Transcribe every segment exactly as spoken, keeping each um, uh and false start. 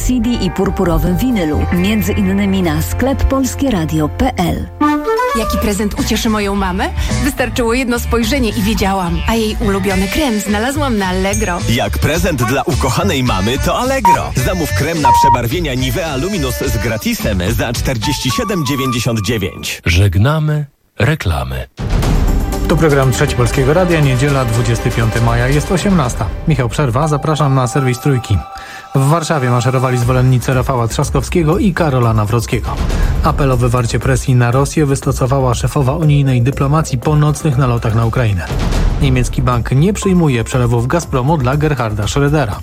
C D i purpurowym winylu, między innymi na sklep polskie radio kropka p l. Jaki prezent ucieszy moją mamę? Wystarczyło jedno spojrzenie i wiedziałam. A jej ulubiony krem znalazłam na Allegro. Jak prezent dla ukochanej mamy to Allegro. Zamów krem na przebarwienia Nivea Luminous z gratisem za czterdzieści siedem dziewięćdziesiąt dziewięć. Żegnamy reklamy. To program Trzeci Polskiego Radia, niedziela dwudziestego piątego maja, jest osiemnasta. Michał Przerwa, zapraszam na serwis Trójki. W Warszawie maszerowali zwolennicy Rafała Trzaskowskiego i Karola Nawrockiego. Apel o wywarcie presji na Rosję wystosowała szefowa unijnej dyplomacji po nocnych nalotach na Ukrainę. Niemiecki bank nie przyjmuje przelewów Gazpromu dla Gerharda Schrödera.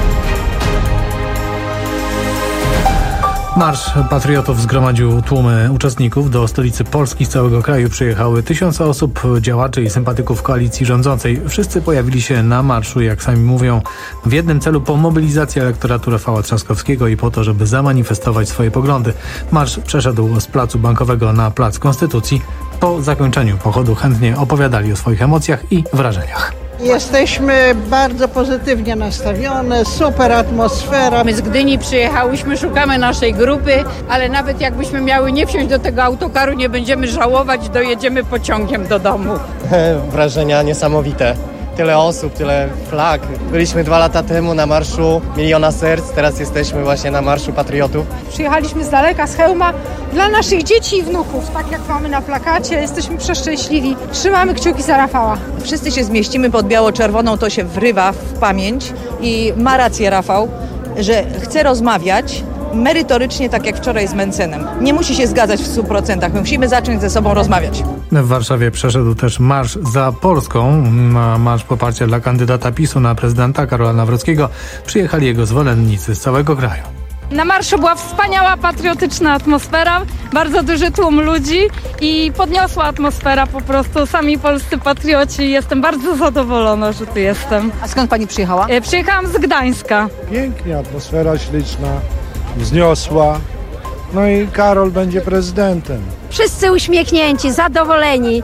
Marsz Patriotów zgromadził tłumy uczestników. Do stolicy Polski z całego kraju przyjechały tysiące osób, działaczy i sympatyków koalicji rządzącej. Wszyscy pojawili się na marszu, jak sami mówią, w jednym celu: po mobilizacji elektoratu Rafała Trzaskowskiego i po to, żeby zamanifestować swoje poglądy. Marsz przeszedł z Placu Bankowego na Plac Konstytucji. Po zakończeniu pochodu chętnie opowiadali o swoich emocjach i wrażeniach. Jesteśmy bardzo pozytywnie nastawione, super atmosfera. My z Gdyni przyjechałyśmy, szukamy naszej grupy, ale nawet jakbyśmy miały nie wsiąść do tego autokaru, nie będziemy żałować, dojedziemy pociągiem do domu. Wrażenia niesamowite. Tyle osób, tyle flag. Byliśmy dwa lata temu na Marszu Miliona Serc, teraz jesteśmy właśnie na Marszu Patriotów. Przyjechaliśmy z daleka, z Chełma, dla naszych dzieci i wnuków, tak jak mamy na plakacie. Jesteśmy przeszczęśliwi. Trzymamy kciuki za Rafała. Wszyscy się zmieścimy pod biało-czerwoną, to się wrywa w pamięć i ma rację Rafał, że chce rozmawiać merytorycznie, tak jak wczoraj z Mencenem. Nie musi się zgadzać w stu procentach. My musimy zacząć ze sobą rozmawiać. W Warszawie przeszedł też Marsz za Polską. Na marsz poparcia dla kandydata PiSu na prezydenta Karola Nawrockiego przyjechali jego zwolennicy z całego kraju. Na marszu była wspaniała, patriotyczna atmosfera, bardzo duży tłum ludzi i podniosła atmosfera po prostu. Sami polscy patrioci. Jestem bardzo zadowolona, że tu jestem. A skąd pani przyjechała? E, przyjechałam z Gdańska. Pięknie, atmosfera śliczna, wzniosła. No i Karol będzie prezydentem. Wszyscy uśmiechnięci, zadowoleni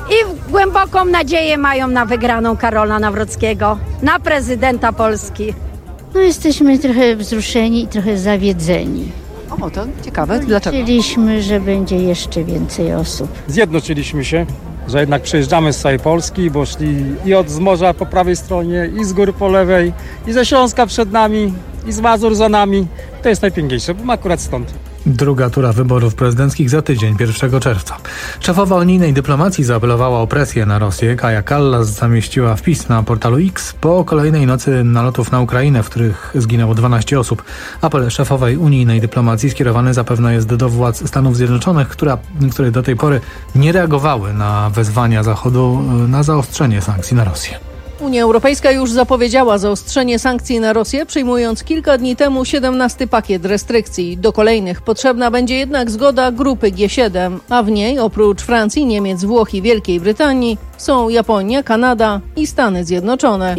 i głęboką nadzieję mają na wygraną Karola Nawrockiego, na prezydenta Polski. No jesteśmy trochę wzruszeni i trochę zawiedzeni. O, to ciekawe. Dlaczego? Myśleliśmy, że będzie jeszcze więcej osób. Zjednoczyliśmy się, że jednak przejeżdżamy z całej Polski, bo szli i od z morza po prawej stronie, i z gór po lewej, i ze Śląska przed nami, i z Mazur za nami. To jest najpiękniejsze, bo akurat stąd. Druga tura wyborów prezydenckich za tydzień, pierwszego czerwca. Szefowa unijnej dyplomacji zaapelowała o presję na Rosję. Kaja Kallas zamieściła wpis na portalu X po kolejnej nocy nalotów na Ukrainę, w których zginęło dwanaście osób. Apel szefowej unijnej dyplomacji skierowany zapewne jest do władz Stanów Zjednoczonych, która, które do tej pory nie reagowały na wezwania Zachodu na zaostrzenie sankcji na Rosję. Unia Europejska już zapowiedziała zaostrzenie sankcji na Rosję, przyjmując kilka dni temu siedemnasty pakiet restrykcji. Do kolejnych potrzebna będzie jednak zgoda grupy G siedem, a w niej oprócz Francji, Niemiec, Włoch i Wielkiej Brytanii są Japonia, Kanada i Stany Zjednoczone.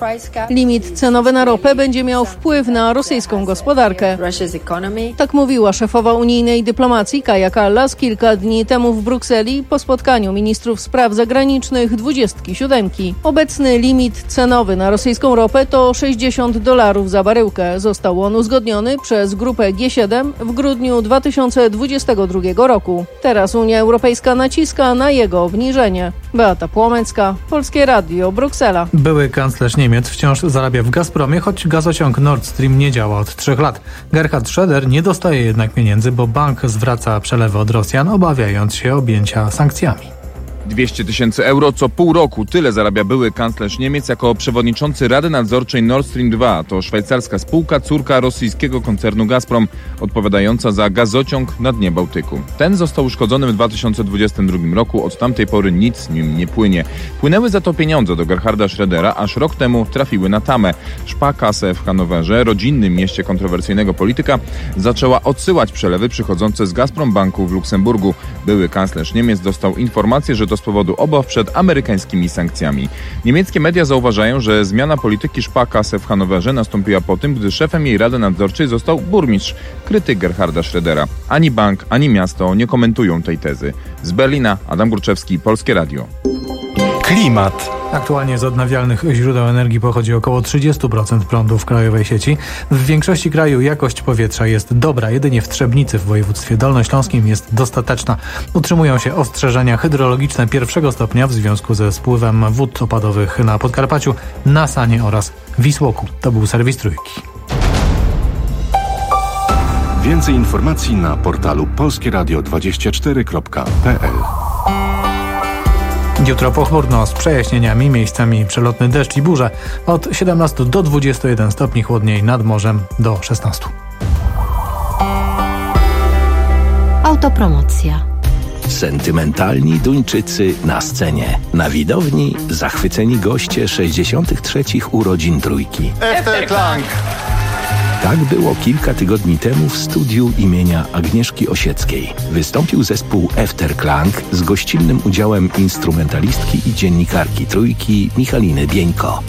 Limit cenowy na ropę będzie miał wpływ na rosyjską gospodarkę. Tak mówiła szefowa unijnej dyplomacji Kaja Kallas kilka dni temu w Brukseli po spotkaniu ministrów spraw zagranicznych dwudziestki siódemki. Obecny limit cenowy na rosyjską ropę to sześćdziesiąt dolarów za baryłkę. Został on uzgodniony przez grupę G siedem w grudniu dwa tysiące dwudziestego drugiego roku. Teraz Unia Europejska naciska na jego obniżenie. Beata Płomecka, Polskie Radio, Bruksela. Były kanclerz Niemiec wciąż zarabia w Gazpromie, choć gazociąg Nord Stream nie działa od trzech lat. Gerhard Schröder nie dostaje jednak pieniędzy, bo bank zwraca przelewy od Rosjan, obawiając się objęcia sankcjami. dwieście tysięcy euro co pół roku. Tyle zarabia były kanclerz Niemiec jako przewodniczący Rady Nadzorczej Nord Stream dwa. To szwajcarska spółka, córka rosyjskiego koncernu Gazprom, odpowiadająca za gazociąg na dnie Bałtyku. Ten został uszkodzony w dwa tysiące dwudziestym drugim roku. Od tamtej pory nic nim nie płynie. Płynęły za to pieniądze do Gerharda Schrödera, aż rok temu trafiły na tamę. Sparkasse w Hanowerze, rodzinnym mieście kontrowersyjnego polityka, zaczęła odsyłać przelewy przychodzące z Gazprom Banku w Luksemburgu. Były kanclerz Niemiec dostał informację, że to z powodu obaw przed amerykańskimi sankcjami. Niemieckie media zauważają, że zmiana polityki Sparkasse w Hanowerze nastąpiła po tym, gdy szefem jej rady nadzorczej został burmistrz, krytyk Gerharda Schrödera. Ani bank, ani miasto nie komentują tej tezy. Z Berlina Adam Górczewski, Polskie Radio. Klimat. Aktualnie z odnawialnych źródeł energii pochodzi około trzydzieści procent prądu w krajowej sieci. W większości kraju jakość powietrza jest dobra, jedynie w Trzebnicy w województwie dolnośląskim jest dostateczna. Utrzymują się ostrzeżenia hydrologiczne pierwszego stopnia w związku ze spływem wód opadowych na Podkarpaciu, na Sanie oraz Wisłoku. To był serwis Trójki. Więcej informacji na portalu polskie radio dwadzieścia cztery kropka p l. Jutro pochmurno z przejaśnieniami, miejscami przelotny deszcz i burze. Od siedemnastu do dwudziestu jeden stopni, chłodniej nad morzem do szesnastu. Autopromocja. Sentymentalni Duńczycy na scenie. Na widowni zachwyceni goście sześćdziesiątych trzecich urodzin Trójki. Efterklang! Tak było kilka tygodni temu w studiu imienia Agnieszki Osieckiej. Wystąpił zespół Efterklang z gościnnym udziałem instrumentalistki i dziennikarki Trójki Michaliny Bieńko.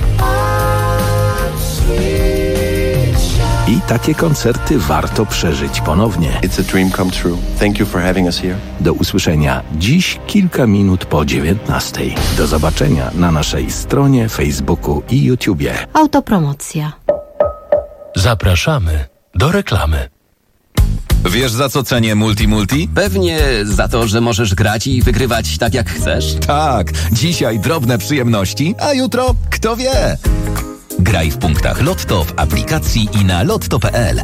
I takie koncerty warto przeżyć ponownie. It's a dream come true. Thank you for having us here. Do usłyszenia dziś kilka minut po dziewiętnastej. Do zobaczenia na naszej stronie, Facebooku i YouTubie. Autopromocja. Zapraszamy do reklamy. Wiesz, za co cenię Multi Multi? Pewnie za to, że możesz grać i wygrywać tak jak chcesz. Tak, dzisiaj drobne przyjemności, a jutro kto wie. Graj w punktach Lotto w aplikacji i na lotto kropka p l.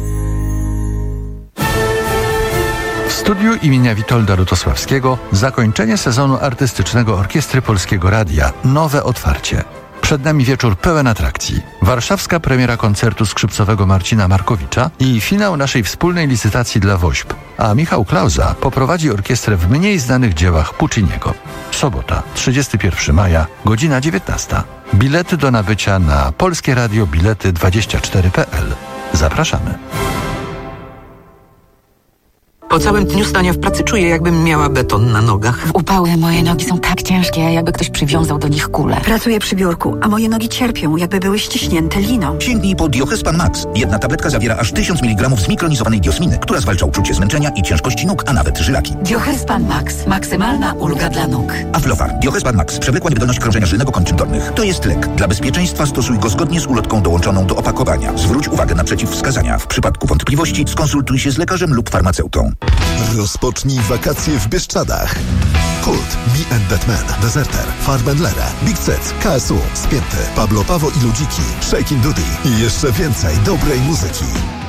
W studiu imienia Witolda Lutosławskiego zakończenie sezonu artystycznego Orkiestry Polskiego Radia. Nowe otwarcie. Przed nami wieczór pełen atrakcji. Warszawska premiera koncertu skrzypcowego Marcina Markowicza i finał naszej wspólnej licytacji dla WOŚP. A Michał Klauza poprowadzi orkiestrę w mniej znanych dziełach Pucciniego. Sobota, trzydziestego pierwszego maja, godzina dziewiętnasta. Bilety do nabycia na Polskie Radio Bilety dwadzieścia cztery kropka p l. Zapraszamy. Po całym dniu stania w pracy czuję, jakbym miała beton na nogach. W upały moje nogi są tak ciężkie, jakby ktoś przywiązał do nich kulę. Pracuję przy biurku, a moje nogi cierpią, jakby były ściśnięte liną. Sięgnij po Diochespan Max. Jedna tabletka zawiera aż tysiąc miligramów zmikronizowanej diosminy, która zwalcza uczucie zmęczenia i ciężkości nóg, a nawet żylaki. Diochespan Max. Maksymalna ulga dla nóg. Aflofar. Diochespan Max. Przewlekła niewydolność krążenia żylnego kończyn dolnych. To jest lek. Dla bezpieczeństwa stosuj go zgodnie z ulotką dołączoną do opakowania. Zwróć uwagę na przeciwwskazania. W przypadku wątpliwości skonsultuj się z lekarzem lub farmaceutą. Rozpocznij wakacje w Bieszczadach. Kult, Me and That Man, Deserter, Farben Lere, Big Cec, K S U, Spięty, Pablo Pawo i Ludziki, Shakin' Dudy i jeszcze więcej dobrej muzyki.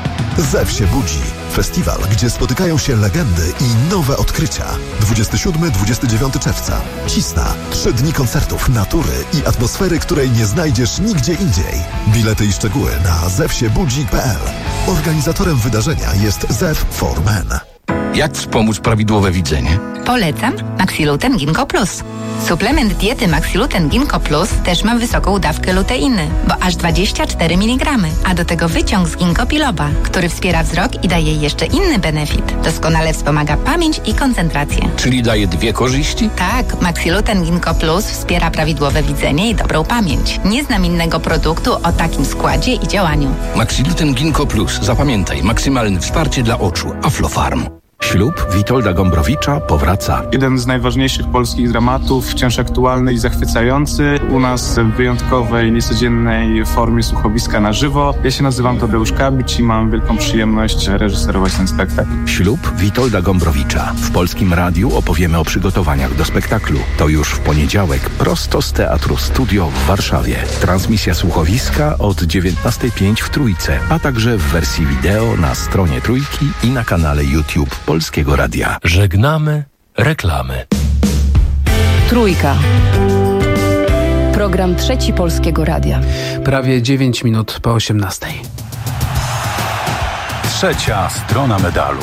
Zew się budzi. Festiwal, gdzie spotykają się legendy i nowe odkrycia. dwudziestego siódmego do dwudziestego dziewiątego czerwca. Cisna. Trzy dni koncertów, natury i atmosfery, której nie znajdziesz nigdzie indziej. Bilety i szczegóły na zew się budzi kropka p l. Organizatorem wydarzenia jest Zew for Men. Jak wspomóc prawidłowe widzenie? Polecam Maxiluten Ginkgo Plus. Suplement diety Maxiluten Ginkgo Plus też ma wysoką dawkę luteiny, bo aż dwadzieścia cztery miligramy, a do tego wyciąg z ginkgo biloba, który wspiera wzrok i daje jeszcze inny benefit. Doskonale wspomaga pamięć i koncentrację. Czyli daje dwie korzyści? Tak, Maxiluten Ginkgo Plus wspiera prawidłowe widzenie i dobrą pamięć. Nie znam innego produktu o takim składzie i działaniu. Maxiluten Ginkgo Plus. Zapamiętaj, maksymalne wsparcie dla oczu. Aflofarm. Ślub Witolda Gombrowicza powraca. Jeden z najważniejszych polskich dramatów, wciąż aktualny i zachwycający. U nas w wyjątkowej, niecodziennej formie słuchowiska na żywo. Ja się nazywam Tadeusz Kabić i mam wielką przyjemność reżyserować ten spektakl. Ślub Witolda Gombrowicza. W Polskim Radiu opowiemy o przygotowaniach do spektaklu. To już w poniedziałek prosto z Teatru Studio w Warszawie. Transmisja słuchowiska od dziewiętnastej pięć w Trójce, a także w wersji wideo na stronie Trójki i na kanale YouTube Polskiego Radia. Żegnamy reklamy. Trójka. Program Trzeci Polskiego Radia. Prawie dziewięć minut po osiemnastej. Trzecia strona medalu.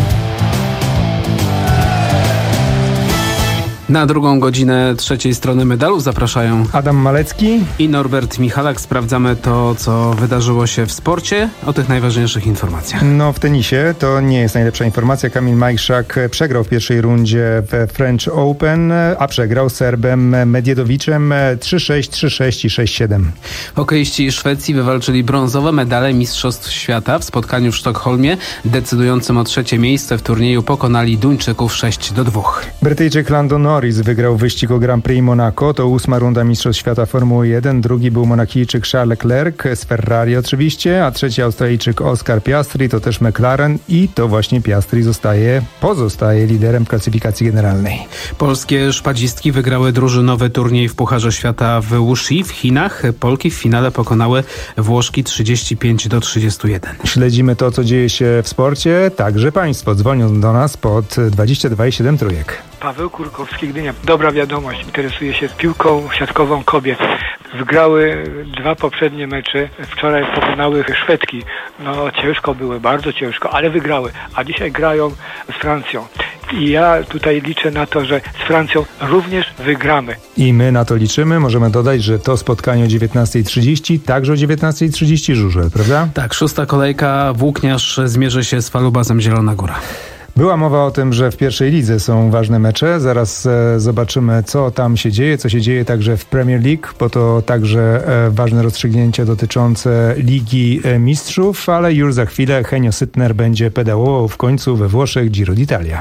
Na drugą godzinę trzeciej strony medalu zapraszają Adam Malecki i Norbert Michalak. Sprawdzamy to, co wydarzyło się w sporcie, o tych najważniejszych informacjach. No w tenisie to nie jest najlepsza informacja. Kamil Majszak przegrał w pierwszej rundzie w French Open, a przegrał Serbem Medjedowiczem trzy sześć, trzy sześć i sześć siedem. Hokeiści Szwecji wywalczyli brązowe medale Mistrzostw Świata w spotkaniu w Sztokholmie, decydującym o trzecie miejsce w turnieju pokonali Duńczyków sześć do dwóch. Brytyjczyk Landon Norris wygrał wyścig o Grand Prix Monaco. To ósma runda Mistrzostw Świata Formuły jeden. Drugi był Monakijczyk Charles Leclerc z Ferrari oczywiście, a trzeci Australijczyk Oscar Piastri, to też McLaren i to właśnie Piastri zostaje, pozostaje liderem klasyfikacji generalnej. Polskie szpadzistki wygrały drużynowy turniej w Pucharze Świata w Wuxi w Chinach. Polki w finale pokonały Włoszki trzydzieści pięć do trzydziestu jeden. Śledzimy to, co dzieje się w sporcie. Także Państwo dzwonią do nas pod dwadzieścia dwa i siedem trójek. Paweł Kurkowski, Gdynia. Dobra wiadomość, interesuje się piłką siatkową kobiet. Wygrały dwa poprzednie mecze, wczoraj pokonały Szwedki. No ciężko były, bardzo ciężko, ale wygrały. A dzisiaj grają z Francją. I ja tutaj liczę na to, że z Francją również wygramy. I my na to liczymy. Możemy dodać, że to spotkanie o dziewiętnasta trzydzieści, także o dziewiętnasta trzydzieści Żużel, prawda? Tak, szósta kolejka. Włókniarz zmierzy się z Falubazem Zielona Góra. Była mowa o tym, że w pierwszej lidze są ważne mecze. Zaraz e, zobaczymy, co tam się dzieje, co się dzieje także w Premier League, bo to także e, ważne rozstrzygnięcia dotyczące Ligi e, Mistrzów, ale już za chwilę Henio Sytner będzie pedałował w końcu we Włoszech Giro d'Italia.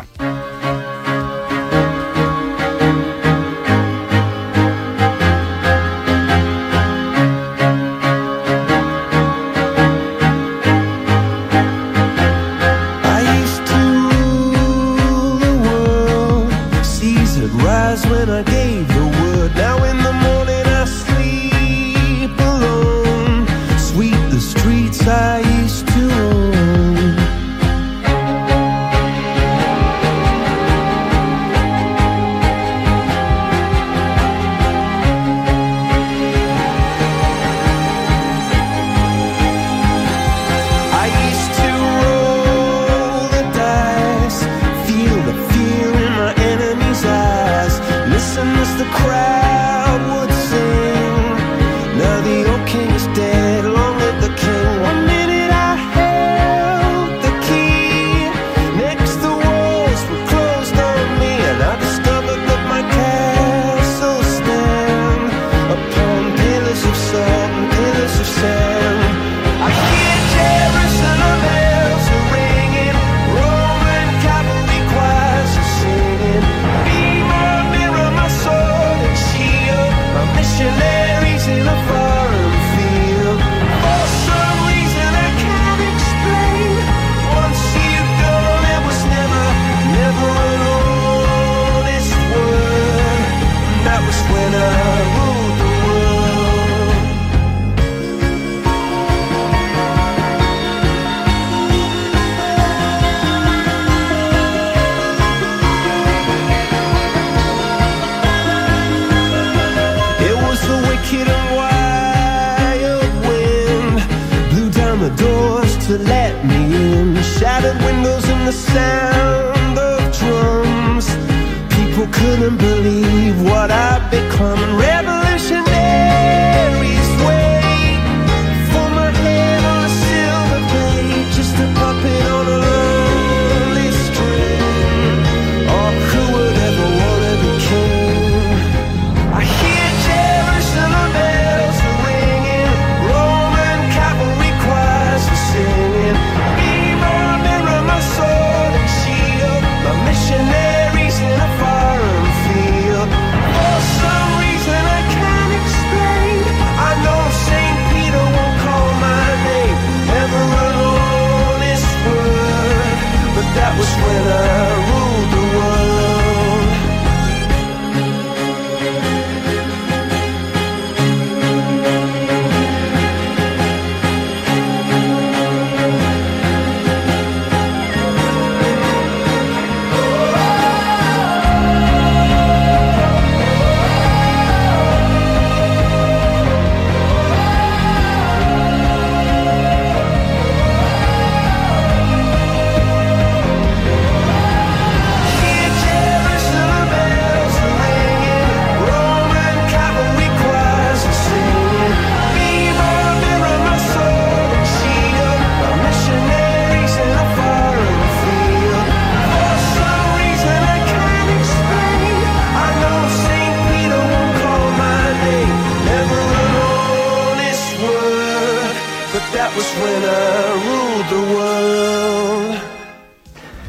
Missionaries in a foreign field. For some reason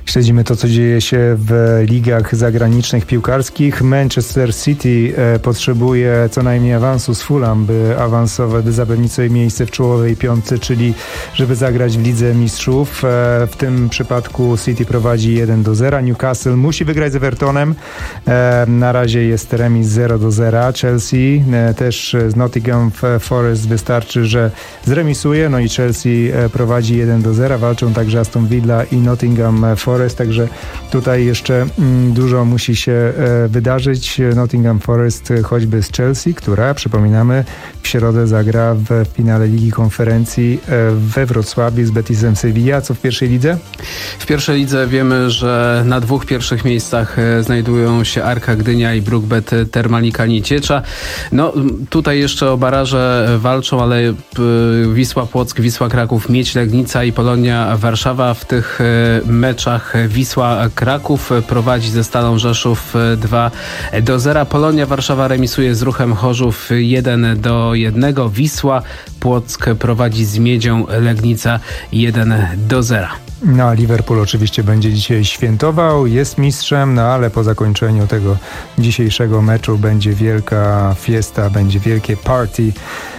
Śledzimy to, co dzieje się w ligach zagranicznych piłkarskich. Manchester City potrzebuje co najmniej awansu z Fulham, by awansować, by zapewnić sobie miejsce w czołowej piątce, czyli żeby zagrać w Lidze Mistrzów. W tym przypadku City prowadzi jeden do zera. Newcastle musi wygrać z Evertonem. Na razie jest remis zero do zera. Chelsea też z Nottingham Forest wystarczy, że zremisuje. No i Chelsea prowadzi jeden do zera. Walczą także Aston Villa i Nottingham Forest, także tutaj jeszcze dużo musi się wydarzyć. Nottingham Forest choćby z Chelsea, która, przypominamy, w środę zagra w finale Ligi Konferencji we Wrocławiu z Betisem Sevilla. Co w pierwszej lidze? W pierwszej lidze wiemy, że na dwóch pierwszych miejscach znajdują się Arka Gdynia i Brukbet Termalika Nieciecza. No tutaj jeszcze o baraże walczą, ale Wisła Płock, Wisła Kraków, Miedź Legnica i Polonia Warszawa. W tych meczach Wisła Kraków prowadzi ze Stalą Rzeszów dwa do zera. Polonia Warszawa remisuje z Ruchem Chorzów jeden do jednego. Wisła Płock prowadzi z Miedzią Legnica jeden do zera. No a Liverpool oczywiście będzie dzisiaj świętował, jest mistrzem, no ale po zakończeniu tego dzisiejszego meczu będzie wielka fiesta, będzie wielkie party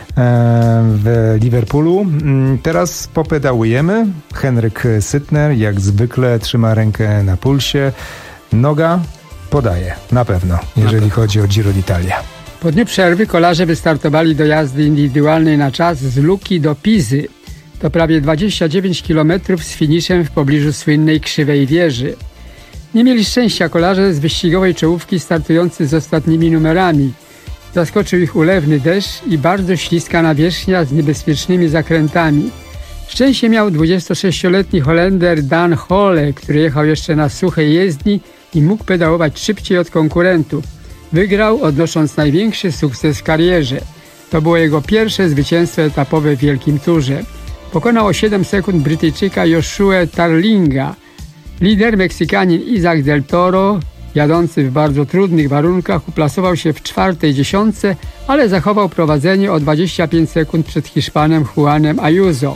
w Liverpoolu. Teraz popedałujemy. Henryk Sytner jak zwykle trzyma rękę na pulsie. Noga podaje, na pewno, jeżeli na chodzi o Giro d'Italia. Po dniu przerwy kolarze wystartowali do jazdy indywidualnej na czas z Lucki do Pizy. To prawie dwadzieścia dziewięć kilometrów z finiszem w pobliżu słynnej Krzywej Wieży. Nie mieli szczęścia kolarze z wyścigowej czołówki startujący z ostatnimi numerami. Zaskoczył ich ulewny deszcz i bardzo śliska nawierzchnia z niebezpiecznymi zakrętami. Szczęście miał dwudziestosześcioletni Holender Dan Hole, który jechał jeszcze na suchej jezdni i mógł pedałować szybciej od konkurentów. Wygrał, odnosząc największy sukces w karierze. To było jego pierwsze zwycięstwo etapowe w Wielkim Turze. Pokonał o siedem sekund Brytyjczyka Joshua Tarlinga. Lider Meksykanin Isaac del Toro, jadący w bardzo trudnych warunkach, uplasował się w czwartej dziesiątce, ale zachował prowadzenie o dwadzieścia pięć sekund przed Hiszpanem Juanem Ayuso.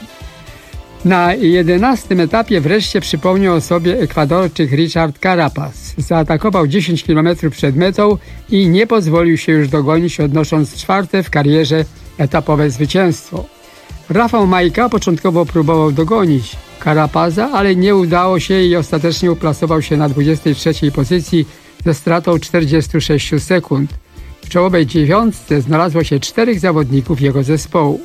Na jedenastym etapie wreszcie przypomniał o sobie Ekwadorczyk Richard Carapaz. Zaatakował dziesięć kilometrów przed metą i nie pozwolił się już dogonić, odnosząc czwarte w karierze etapowe zwycięstwo. Rafał Majka początkowo próbował dogonić Carapaza, ale nie udało się i ostatecznie uplasował się na dwudziestej trzeciej pozycji ze stratą czterdzieści sześć sekund. W czołowej dziewiątce znalazło się czterech zawodników jego zespołu.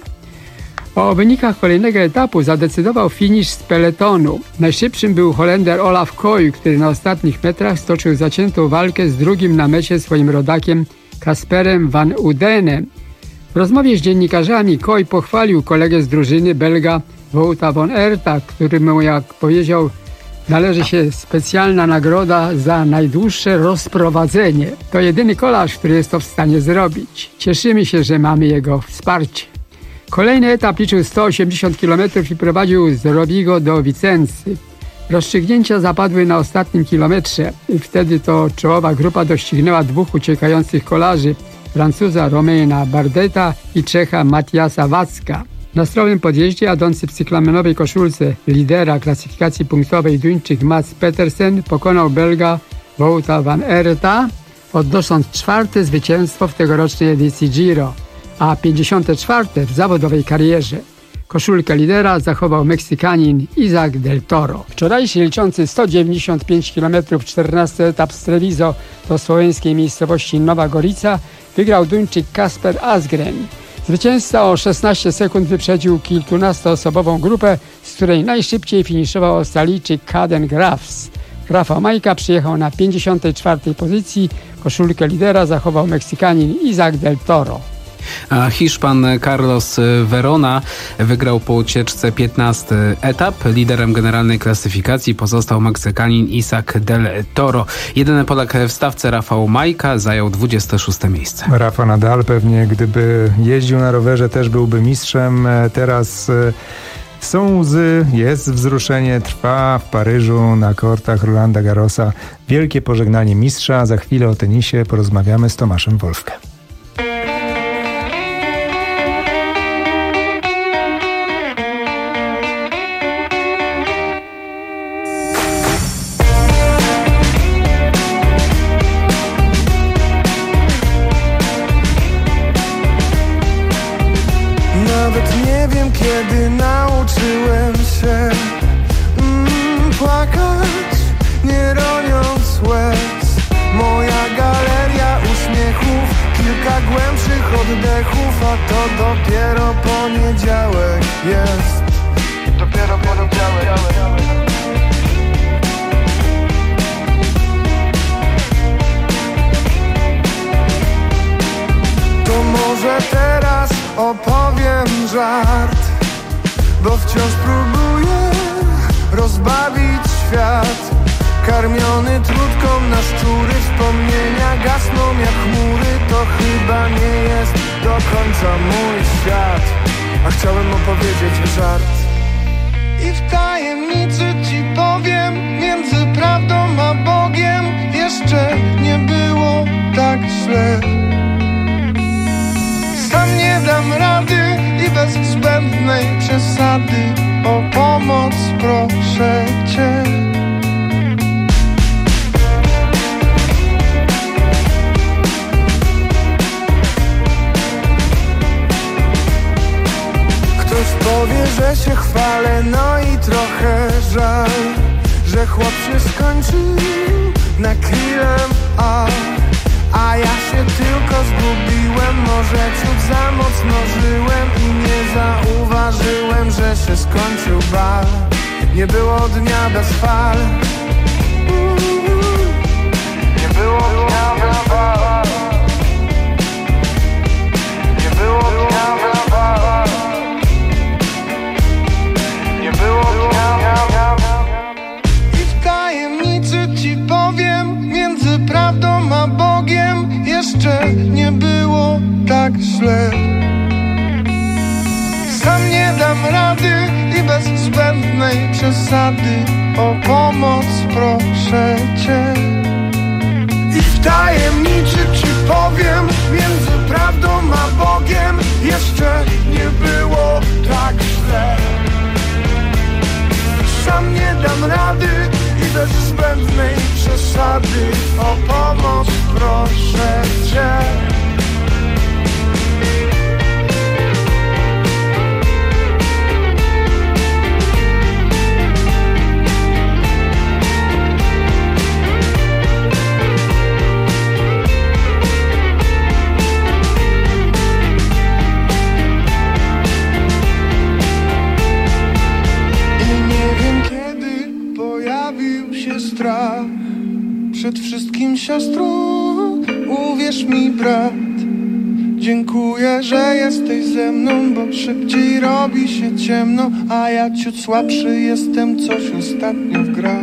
O wynikach kolejnego etapu zadecydował finisz z peletonu. Najszybszym był Holender Olaf Koy, który na ostatnich metrach stoczył zaciętą walkę z drugim na mecie swoim rodakiem Kasperem van Udenem. W rozmowie z dziennikarzami Koy pochwalił kolegę z drużyny Belga Wouta von Aerta, któremu, jak powiedział, należy się specjalna nagroda za najdłuższe rozprowadzenie. To jedyny kolarz, który jest to w stanie zrobić. Cieszymy się, że mamy jego wsparcie. Kolejny etap liczył sto osiemdziesiąt kilometrów i prowadził z Rovigo do Vicency. Rozstrzygnięcia zapadły na ostatnim kilometrze. Wtedy to czołowa grupa doścignęła dwóch uciekających kolarzy, Francuza Romaina Bardeta i Czecha Matiasa Wacka. Na stromym podjeździe jadący w cyklamenowej koszulce lidera klasyfikacji punktowej Duńczyk Mats Petersen pokonał Belga Wouta van Aerta, odnosząc czwarte zwycięstwo w tegorocznej edycji Giro, a pięćdziesiąte czwarte w zawodowej karierze. Koszulkę lidera zachował Meksykanin Isaac del Toro. Wczorajszy liczący sto dziewięćdziesiąt pięć kilometrów czternasty etap z Treviso do słoweńskiej miejscowości Nowa Gorica wygrał Duńczyk Kasper Asgren. Zwycięzca o szesnaście sekund wyprzedził kilkunastoosobową grupę, z której najszybciej finiszował Australijczyk Caden Grafs. Rafał Majka przyjechał na pięćdziesiątej czwartej pozycji. Koszulkę lidera zachował Meksykanin Isaac del Toro. A Hiszpan Carlos Verona wygrał po ucieczce piętnasty etap. Liderem generalnej klasyfikacji pozostał Meksykanin Isaac del Toro. Jedyny Polak w stawce Rafał Majka zajął dwudzieste szóste miejsce. Rafa Nadal pewnie, gdyby jeździł na rowerze, też byłby mistrzem. Teraz są łzy, jest wzruszenie, trwa w Paryżu na kortach Rolanda Garrosa wielkie pożegnanie mistrza. Za chwilę o tenisie porozmawiamy z Tomaszem Wolfkę. płakać, nie roniąc łez. Moja galeria uśmiechów, kilka głębszych oddechów, a to dopiero poniedziałek jest. Dopiero poniedziałek. To może teraz opowiem żart, bo wciąż próbuję rozbawić świat. Karmiony trutką na szczury, wspomnienia gasną jak chmury. To chyba nie jest do końca mój świat, a chciałem opowiedzieć żart. I w tajemnicy ci powiem, między prawdą a Bogiem jeszcze nie było tak źle. Sam nie dam rady i bez zbędnej przesady o pomoc proszę cię. Ktoś powie, że się chwalę, no i trochę żal, że chłop się skończył na krillem, a A ja się tylko zgubiłem, może ciut za mocno żyłem i nie zauważyłem, że się skończył bal. Nie było dnia bez fal. Nie było dnia bez fal. Nie było dnia bez fal. Nie było dnia bez fal. I w tajemnicy ci powiem, między prawdą a Bogiem jeszcze nie było tak źle. Sam nie dam rady i bez zbędnej przesady o pomoc proszę cię. I w tajemnicy ci powiem, między prawdą a Bogiem jeszcze nie było tak źle. Sam nie dam rady i bez zbędnej przesady o pomoc proszę cię. Strach przed wszystkim, siostro, uwierz mi, brat. Dziękuję, że jesteś ze mną, bo szybciej robi się ciemno, a ja ciut słabszy jestem, coś ostatnio w grach.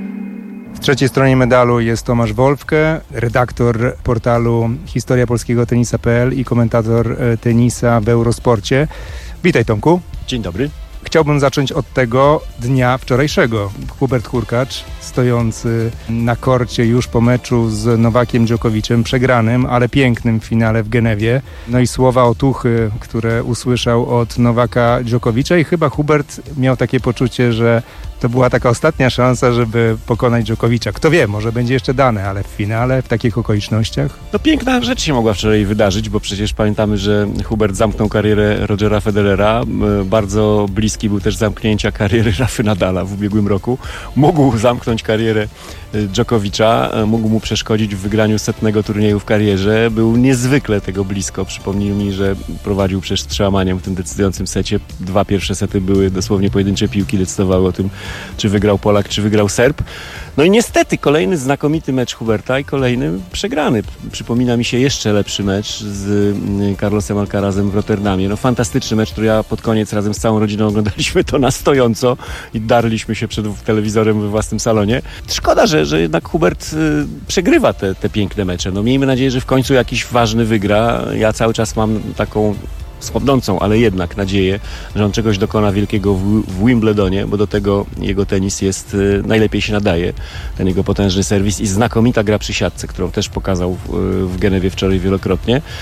W trzeciej stronie medalu jest Tomasz Wolfke, redaktor portalu historia polskiego tenisa kropka p l i komentator tenisa w Eurosporcie. Witaj, Tomku. Dzień dobry. Chciałbym zacząć od tego dnia wczorajszego. Hubert Hurkacz, stojący na korcie już po meczu z Nowakiem Dżokowiczem, przegranym, ale pięknym w finale w Genewie. No i słowa otuchy, które usłyszał od Nowaka Dżokowicza i chyba Hubert miał takie poczucie, że to była taka ostatnia szansa, żeby pokonać Dżokowicza. Kto wie, może będzie jeszcze dane, ale w finale, w takich okolicznościach? No piękna rzecz się mogła wczoraj wydarzyć, bo przecież pamiętamy, że Hubert zamknął karierę Rogera Federera. Bardzo bliski był też zamknięcia kariery Rafy Nadala w ubiegłym roku. Mógł zamknąć karierę Dżokowicza, mógł mu przeszkodzić w wygraniu setnego turnieju w karierze. Był niezwykle tego blisko. Przypomnij mi, że prowadził przecież z przełamaniem w tym decydującym secie. Dwa pierwsze sety były dosłownie pojedyncze piłki, decydowały o tym, czy wygrał Polak, czy wygrał Serb. No i niestety kolejny znakomity mecz Huberta i kolejny przegrany. Przypomina mi się jeszcze lepszy mecz z Carlosem Alcarazem w Rotterdamie. No fantastyczny mecz, który ja pod koniec razem z całą rodziną oglądaliśmy to na stojąco i darliśmy się przed telewizorem we własnym salonie. Szkoda, że, że jednak Hubert y, przegrywa te, te piękne mecze. No miejmy nadzieję, że w końcu jakiś ważny wygra. Ja cały czas mam taką słabnącą, ale jednak nadzieję, że on czegoś dokona wielkiego w, w Wimbledonie, bo do tego jego tenis jest, y, najlepiej się nadaje. Ten jego potężny serwis i znakomita gra przy siatce, którą też pokazał w, w Genewie wczoraj wielokrotnie.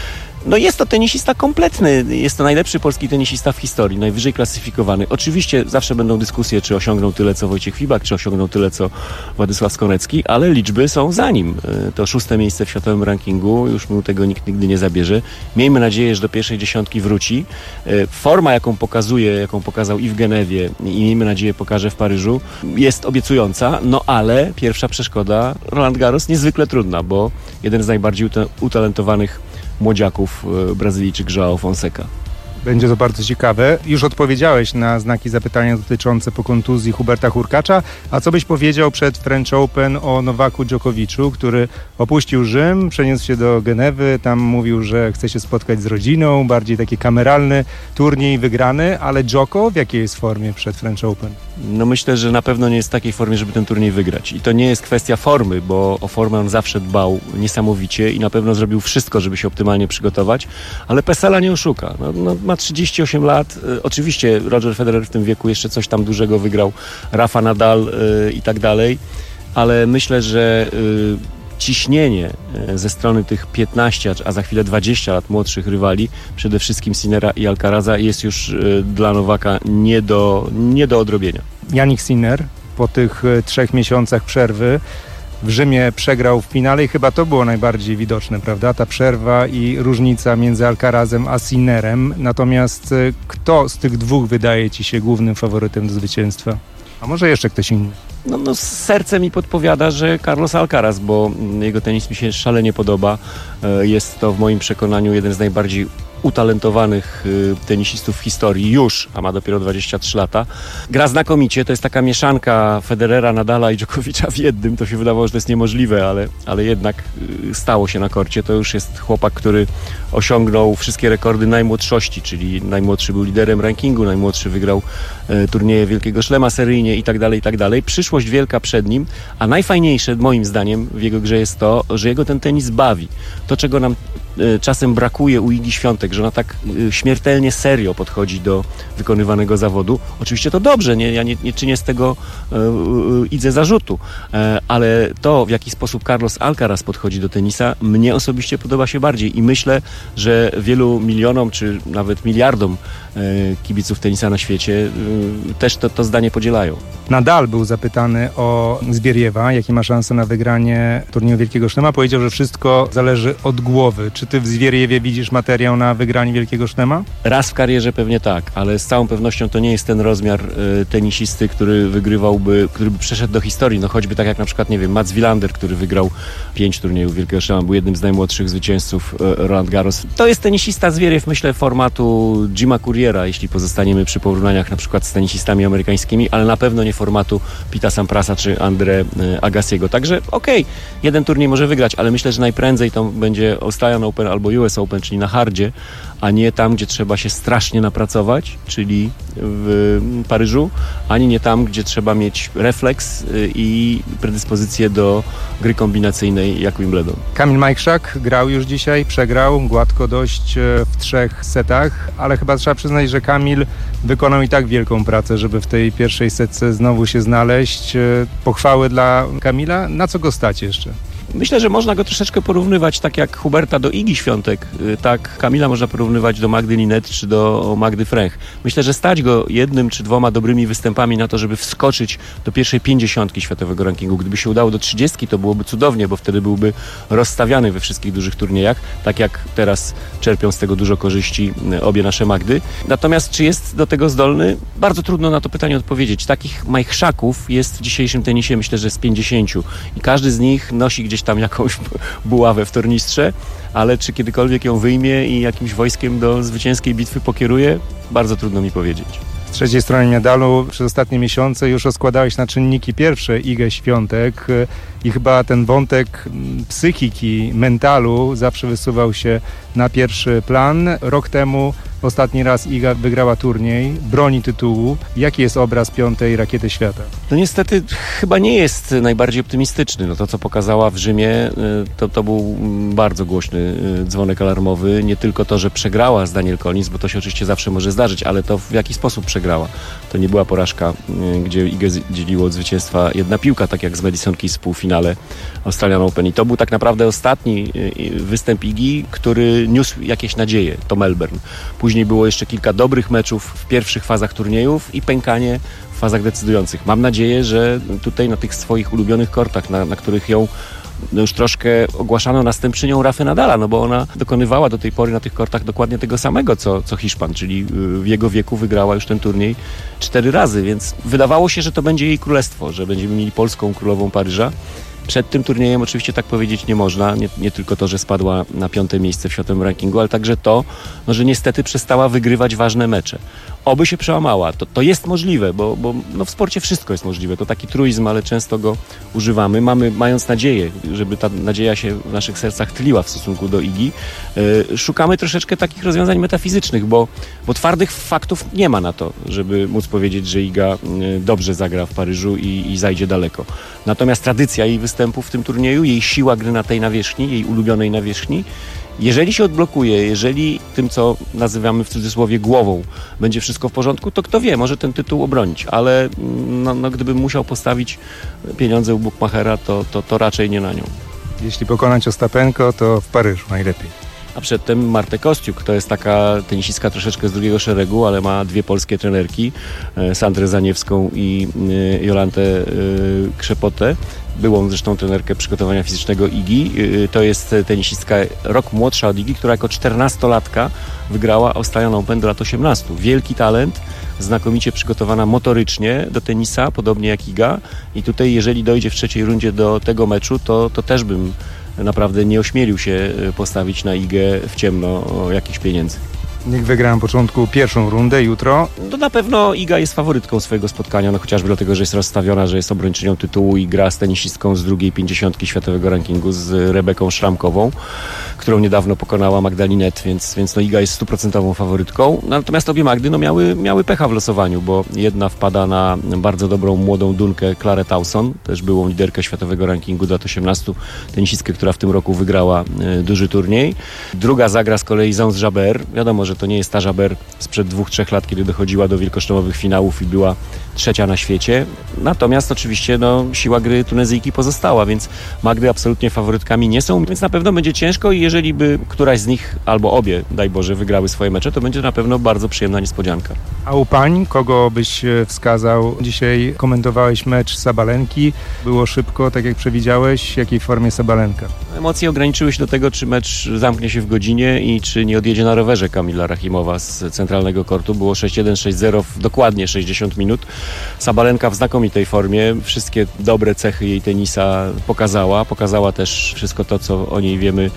No jest to tenisista kompletny, jest to najlepszy polski tenisista w historii, najwyżej klasyfikowany. Oczywiście zawsze będą dyskusje, czy osiągnął tyle co Wojciech Fibak, czy osiągnął tyle co Władysław Skonecki, ale liczby są za nim. To szóste miejsce w światowym rankingu, już mu tego nikt nigdy nie zabierze. Miejmy nadzieję, że do pierwszej dziesiątki wróci. Forma, jaką pokazuje, jaką pokazał i w Genewie, i miejmy nadzieję pokaże w Paryżu, jest obiecująca, no ale pierwsza przeszkoda, Roland Garros, niezwykle trudna, bo jeden z najbardziej utalentowanych młodziaków, Brazylijczyk João Fonseca. Będzie to bardzo ciekawe. Już odpowiedziałeś na znaki zapytania dotyczące po kontuzji Huberta Hurkacza. A co byś powiedział przed French Open o Nowaku Dżokowiczu, który opuścił Rzym, przeniósł się do Genewy, tam mówił, że chce się spotkać z rodziną, bardziej taki kameralny turniej wygrany, ale Dżoko w jakiej jest formie przed French Open? No myślę, że na pewno nie jest w takiej formie, żeby ten turniej wygrać. I to nie jest kwestia formy, bo o formę on zawsze dbał niesamowicie i na pewno zrobił wszystko, żeby się optymalnie przygotować, ale Pesela nie oszuka. No, no, ma trzydzieści osiem lat. Oczywiście Roger Federer w tym wieku jeszcze coś tam dużego wygrał, Rafa Nadal yy, i tak dalej, ale myślę, że yy, ciśnienie ze strony tych piętnastu, a za chwilę dwudziestu lat młodszych rywali, przede wszystkim Sinnera i Alcaraza, jest już yy, dla Nowaka nie do, nie do odrobienia. Jannik Sinner po tych yy, trzech miesiącach przerwy w Rzymie przegrał w finale i chyba to było najbardziej widoczne, prawda? Ta przerwa i różnica między Alcarazem a Sinnerem. Natomiast kto z tych dwóch wydaje ci się głównym faworytem do zwycięstwa? A może jeszcze ktoś inny? No, no serce mi podpowiada, że Carlos Alcaraz, bo jego tenis mi się szalenie podoba. Jest to w moim przekonaniu jeden z najbardziej utalentowanych tenisistów w historii już, a ma dopiero dwadzieścia trzy lata. Gra znakomicie, to jest taka mieszanka Federera, Nadala i Dżokowicza w jednym. To się wydawało, że to jest niemożliwe, ale, ale jednak stało się na korcie. To już jest chłopak, który osiągnął wszystkie rekordy najmłodszości, czyli najmłodszy był liderem rankingu, najmłodszy wygrał e, turnieje Wielkiego Szlema seryjnie i tak dalej, i tak dalej. Przyszłość wielka przed nim, a najfajniejsze moim zdaniem w jego grze jest to, że jego ten tenis bawi. To, czego nam czasem brakuje u Igi Świątek, że ona tak śmiertelnie serio podchodzi do wykonywanego zawodu. Oczywiście to dobrze, nie, ja nie, nie czynię z tego e, Idze zarzutu, e, ale to, w jaki sposób Carlos Alcaraz podchodzi do tenisa, mnie osobiście podoba się bardziej i myślę, że wielu milionom, czy nawet miliardom e, kibiców tenisa na świecie e, też to, to zdanie podzielają. Nadal był zapytany o Zbieriewa, jakie ma szanse na wygranie turnieju Wielkiego Szlema. Powiedział, że wszystko zależy od głowy. Czy ty w Zwieriewie widzisz materiał na wygranie Wielkiego Szlema? Raz w karierze pewnie tak, ale z całą pewnością to nie jest ten rozmiar y, tenisisty, który wygrywałby, który by przeszedł do historii. No choćby tak jak na przykład, nie wiem, Mats Wilander, który wygrał pięć turniejów Wielkiego Szlema, był jednym z najmłodszych zwycięzców y, Roland Garros. To jest tenisista Zwieriew, myślę, formatu Jima Couriera, jeśli pozostaniemy przy porównaniach na przykład z tenisistami amerykańskimi, ale na pewno nie formatu Pita Samprasa czy André y, Agassiego. Także okej, okay, jeden turniej może wygrać, ale myślę, że najprędzej to będzie Australian Open albo U S Open, czyli na hardzie, a nie tam, gdzie trzeba się strasznie napracować, czyli w Paryżu, ani nie tam, gdzie trzeba mieć refleks i predyspozycję do gry kombinacyjnej jak Wimbledon. Kamil Majchrzak grał już dzisiaj, przegrał gładko dość w trzech setach, ale chyba trzeba przyznać, że Kamil wykonał i tak wielką pracę, żeby w tej pierwszej setce znowu się znaleźć. Pochwały dla Kamila. Na co go stać jeszcze? Myślę, że można go troszeczkę porównywać tak jak Huberta do Igi Świątek, tak Kamila można porównywać do Magdy Linette czy do Magdy Fręch. Myślę, że stać go jednym czy dwoma dobrymi występami na to, żeby wskoczyć do pierwszej pięćdziesiątki światowego rankingu. Gdyby się udało do trzydziestki, to byłoby cudownie, bo wtedy byłby rozstawiany we wszystkich dużych turniejach, tak jak teraz czerpią z tego dużo korzyści obie nasze Magdy. Natomiast czy jest do tego zdolny? Bardzo trudno na to pytanie odpowiedzieć. Takich majchrzaków jest w dzisiejszym tenisie, myślę, że z pięćdziesięciu i każdy z nich nosi gdzieś tam jakąś buławę w tornistrze, ale czy kiedykolwiek ją wyjmie i jakimś wojskiem do zwycięskiej bitwy pokieruje? Bardzo trudno mi powiedzieć. Z trzeciej strony medalu przez ostatnie miesiące już rozkładałeś na czynniki pierwsze Igę Świątek i chyba ten wątek psychiki, mentalu zawsze wysuwał się na pierwszy plan. Rok temu Ostatni raz Iga wygrała turniej, broni tytułu. Jaki jest obraz piątej rakiety świata? No niestety chyba nie jest najbardziej optymistyczny. No to, co pokazała w Rzymie, to, to był bardzo głośny dzwonek alarmowy. Nie tylko to, że przegrała z Daniel Collins, bo to się oczywiście zawsze może zdarzyć, ale to w jaki sposób przegrała. To nie była porażka, gdzie Igę dzieliło od zwycięstwa jedna piłka, tak jak z Madison Keys w półfinale Australian Open. I to był tak naprawdę ostatni występ Igi, który niósł jakieś nadzieje. To Melbourne. Później było jeszcze kilka dobrych meczów w pierwszych fazach turniejów i pękanie w fazach decydujących. Mam nadzieję, że tutaj na tych swoich ulubionych kortach, na, na których ją no już troszkę ogłaszano następczynią Rafy Nadala, no bo ona dokonywała do tej pory na tych kortach dokładnie tego samego, co, co Hiszpan, czyli w jego wieku wygrała już ten turniej cztery razy, więc wydawało się, że to będzie jej królestwo, że będziemy mieli polską królową Paryża. Przed tym turniejem oczywiście tak powiedzieć nie można, nie, nie tylko to, że spadła na piąte miejsce w światowym rankingu, ale także to, no, że niestety przestała wygrywać ważne mecze. Oby się przełamała, to, to jest możliwe, bo, bo no w sporcie wszystko jest możliwe, to taki truizm, ale często go używamy. Mamy, mając nadzieję, żeby ta nadzieja się w naszych sercach tliła w stosunku do Igi, yy, szukamy troszeczkę takich rozwiązań metafizycznych, bo, bo twardych faktów nie ma na to, żeby móc powiedzieć, że Iga yy, dobrze zagra w Paryżu i, i zajdzie daleko. Natomiast tradycja jej występów w tym turnieju, jej siła gry na tej nawierzchni, jej ulubionej nawierzchni, jeżeli się odblokuje, jeżeli tym, co nazywamy w cudzysłowie głową, będzie wszystko w porządku, to kto wie, może ten tytuł obronić, ale no, no, gdybym musiał postawić pieniądze u Bukmachera, to, to, to raczej nie na nią. Jeśli pokonać Ostapenko, to w Paryżu najlepiej. A przedtem Martę Kostiuk, to jest taka tenisistka troszeczkę z drugiego szeregu, ale ma dwie polskie trenerki, Sandrę Zaniewską i Jolantę Krzepotę. Byłą zresztą trenerkę przygotowania fizycznego Igi. To jest tenisistka rok młodsza od Igi, która jako czternastolatka wygrała Australian Open do lat osiemnastu. Wielki talent, znakomicie przygotowana motorycznie do tenisa, podobnie jak Iga. I tutaj jeżeli dojdzie w trzeciej rundzie do tego meczu, to, to też bym naprawdę nie ośmielił się postawić na Igę w ciemno o jakichś pieniędzy. Niech wygra na początku pierwszą rundę jutro. No na pewno Iga jest faworytką swojego spotkania, no chociażby dlatego, że jest rozstawiona, że jest obrończynią tytułu i gra z tenisistką z drugiej pięćdziesiątki światowego rankingu, z Rebeką Szramkową, którą niedawno pokonała Magdalinet, więc, więc no Iga jest stuprocentową faworytką. Natomiast obie Magdy no miały, miały pecha w losowaniu, bo jedna wpada na bardzo dobrą młodą Dunkę Clarę Towson, też byłą liderkę światowego rankingu do lat osiemnastu, tenisistkę, która w tym roku wygrała y, duży turniej. Druga zagra z kolei Zons Jabeur. Wiadomo, że to nie jest ta Jabeur sprzed dwóch, trzech lat, kiedy dochodziła do wielkoszlemowych finałów i była trzecia na świecie. Natomiast oczywiście no, siła gry Tunezyjki pozostała, więc Magdy absolutnie faworytkami nie są, więc na pewno będzie ciężko i jeżeli by któraś z nich, albo obie, daj Boże, wygrały swoje mecze, to będzie na pewno bardzo przyjemna niespodzianka. A u pań, kogo byś wskazał? Dzisiaj komentowałeś mecz Sabalenki. Było szybko, tak jak przewidziałeś. W jakiej formie Sabalenka? Emocje ograniczyły się do tego, czy mecz zamknie się w godzinie i czy nie odjedzie na rowerze Kamila Rachimowa z centralnego kortu. Było sześć jeden, sześć zero w dokładnie sześćdziesiąt minut. Sabalenka w znakomitej formie. Wszystkie dobre cechy jej tenisa pokazała. Pokazała też wszystko to, co o niej wiemy,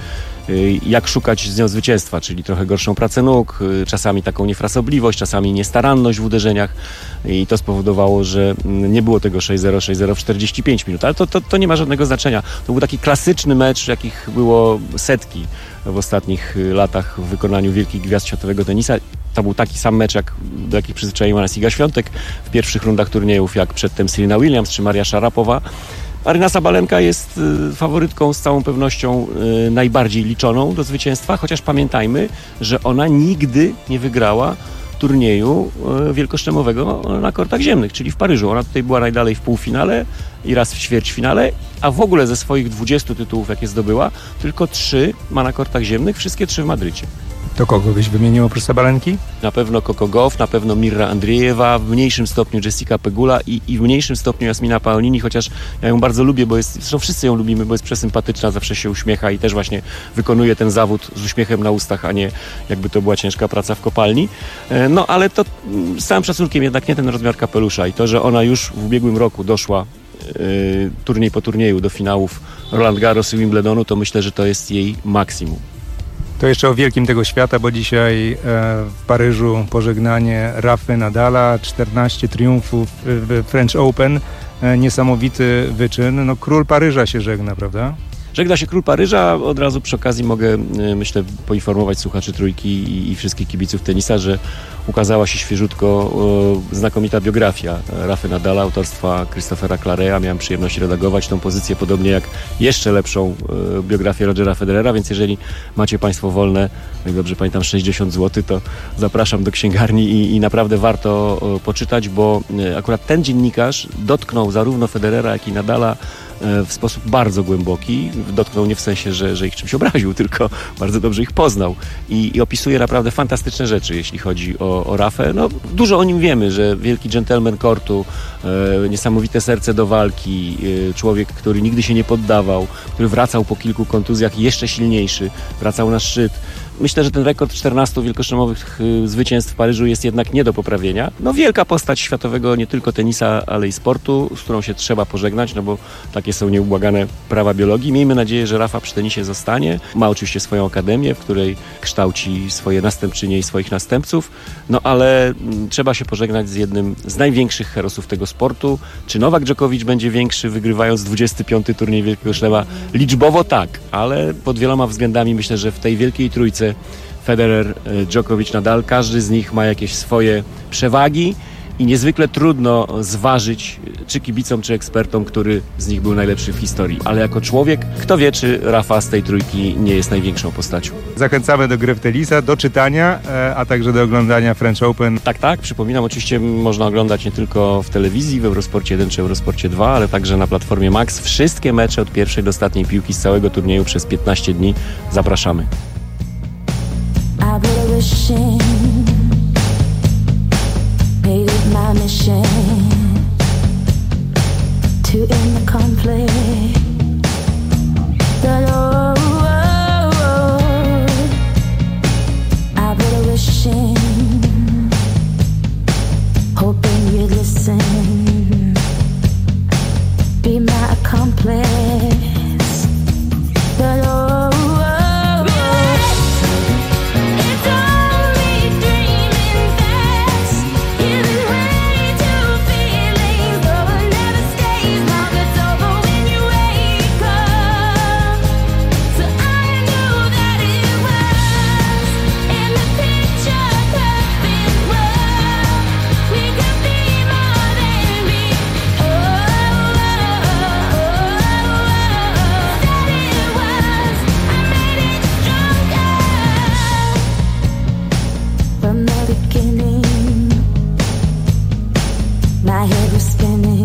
jak szukać z nią zwycięstwa, czyli trochę gorszą pracę nóg, czasami taką niefrasobliwość, czasami niestaranność w uderzeniach i to spowodowało, że nie było tego sześć zero, sześć zero w czterdzieści pięć minut, ale to, to, to nie ma żadnego znaczenia. To był taki klasyczny mecz, jakich było setki w ostatnich latach w wykonaniu wielkich gwiazd światowego tenisa. To był taki sam mecz, jak, do jakich przyzwyczaiła nas Iga Świątek w pierwszych rundach turniejów, jak przedtem Serena Williams czy Maria Szarapowa. Aryna Sabalenka jest faworytką z całą pewnością najbardziej liczoną do zwycięstwa, chociaż pamiętajmy, że ona nigdy nie wygrała turnieju wielkoszlemowego na kortach ziemnych, czyli w Paryżu. Ona tutaj była najdalej w półfinale i raz w ćwierćfinale, a w ogóle ze swoich dwudziestu tytułów, jakie zdobyła, tylko trzy ma na kortach ziemnych, wszystkie trzy w Madrycie. To kogo byś wymienił oprócz Sabalenki? Na pewno Coco Gauff, na pewno Mirra Andriejewa, w mniejszym stopniu Jessica Pegula i, i w mniejszym stopniu Jasmina Paolini, chociaż ja ją bardzo lubię, bo jest, zresztą wszyscy ją lubimy, bo jest przesympatyczna, zawsze się uśmiecha i też właśnie wykonuje ten zawód z uśmiechem na ustach, a nie jakby to była ciężka praca w kopalni. No ale to z całym szacunkiem jednak nie ten rozmiar kapelusza i to, że ona już w ubiegłym roku doszła yy, turniej po turnieju do finałów Roland Garros i Wimbledonu, to myślę, że to jest jej maksimum. To jeszcze o wielkim tego świata, bo dzisiaj w Paryżu pożegnanie Rafy Nadala, czternaście triumfów w French Open, niesamowity wyczyn. No, król Paryża się żegna, prawda? Żegna się król Paryża. Od razu przy okazji mogę, myślę, poinformować słuchaczy Trójki i, i wszystkich kibiców tenisa, że ukazała się świeżutko e, znakomita biografia Rafy Nadala autorstwa Christophera Clareya. Miałem przyjemność redagować tą pozycję, podobnie jak jeszcze lepszą e, biografię Rogera Federera, więc jeżeli macie Państwo wolne, jak dobrze pamiętam, sześćdziesiąt złotych, to zapraszam do księgarni i, i naprawdę warto e, poczytać, bo e, akurat ten dziennikarz dotknął zarówno Federera, jak i Nadala w sposób bardzo głęboki. Dotknął nie w sensie, że, że ich czymś obraził, tylko bardzo dobrze ich poznał. I, i opisuje naprawdę fantastyczne rzeczy, jeśli chodzi o, o Rafę. No, dużo o nim wiemy, że wielki dżentelmen kortu, e, niesamowite serce do walki, e, człowiek, który nigdy się nie poddawał, który wracał po kilku kontuzjach jeszcze silniejszy, wracał na szczyt. Myślę, że ten rekord czternastu wielkoszlemowych zwycięstw w Paryżu jest jednak nie do poprawienia. No wielka postać światowego nie tylko tenisa, ale i sportu, z którą się trzeba pożegnać, no bo takie są nieubłagane prawa biologii. Miejmy nadzieję, że Rafa przy tenisie zostanie. Ma oczywiście swoją akademię, w której kształci swoje następczynie i swoich następców, no ale m, trzeba się pożegnać z jednym z największych herosów tego sportu. Czy Nowak Dżokowicz będzie większy, wygrywając dwudziesty piąty turniej Wielkiego Szlema? Liczbowo tak, ale pod wieloma względami myślę, że w tej wielkiej trójce Federer, Djokovic, Nadal, każdy z nich ma jakieś swoje przewagi i niezwykle trudno zważyć, czy kibicom, czy ekspertom, który z nich był najlepszy w historii. Ale jako człowiek, kto wie, czy Rafa z tej trójki nie jest największą postacią. Zachęcamy do gry w tenisa, do czytania, a także do oglądania French Open. Tak, tak. Przypominam, oczywiście można oglądać nie tylko w telewizji, w Eurosporcie jeden czy Eurosporcie dwa, ale także na platformie Max. Wszystkie mecze od pierwszej do ostatniej piłki z całego turnieju przez piętnaście dni. Zapraszamy. I put a wish in, made it my mission to end the conflict. But oh, oh, oh, I put a wish in, hoping you'd listen, be my accomplice. But oh, my head was spinning,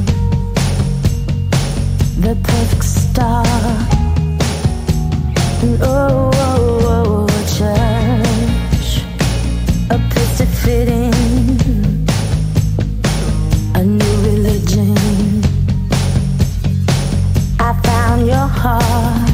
the perfect star. And oh, oh, oh, a church, a place to fit in, a new religion. I found your heart.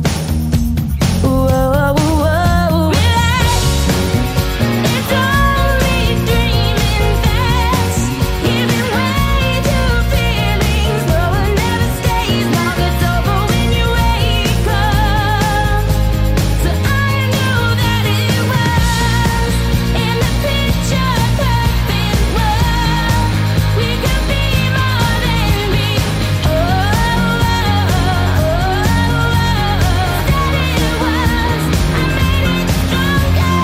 Whoa, whoa, relax. It's only dreaming fast, giving way to feelings, but it never stays long. It's over when you wake up. So I knew that it was in the picture perfect world. We could be more than we. Oh, oh, oh, oh, that it was. I made it stronger.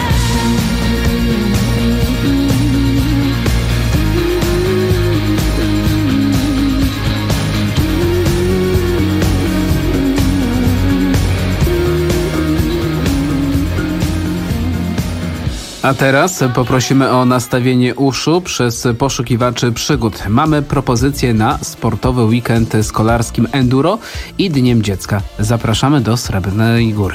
A teraz poprosimy o nastawienie uszu przez poszukiwaczy przygód. Mamy propozycję na sportowy weekend z kolarskim enduro i Dniem Dziecka. Zapraszamy do Srebrnej Góry.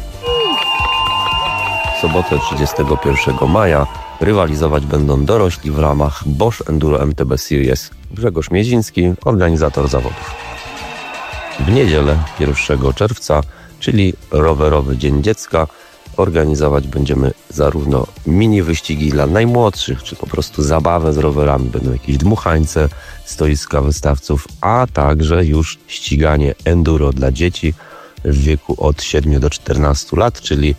W sobotę trzydziestego pierwszego maja rywalizować będą dorośli w ramach Bosch Enduro M T B Series. Grzegorz Mieziński, organizator zawodów. W niedzielę pierwszego czerwca, czyli rowerowy Dzień Dziecka, organizować będziemy zarówno mini wyścigi dla najmłodszych, czy po prostu zabawę z rowerami. Będą jakieś dmuchańce, stoiska wystawców, a także już ściganie enduro dla dzieci w wieku od siedmiu do czternastu lat, czyli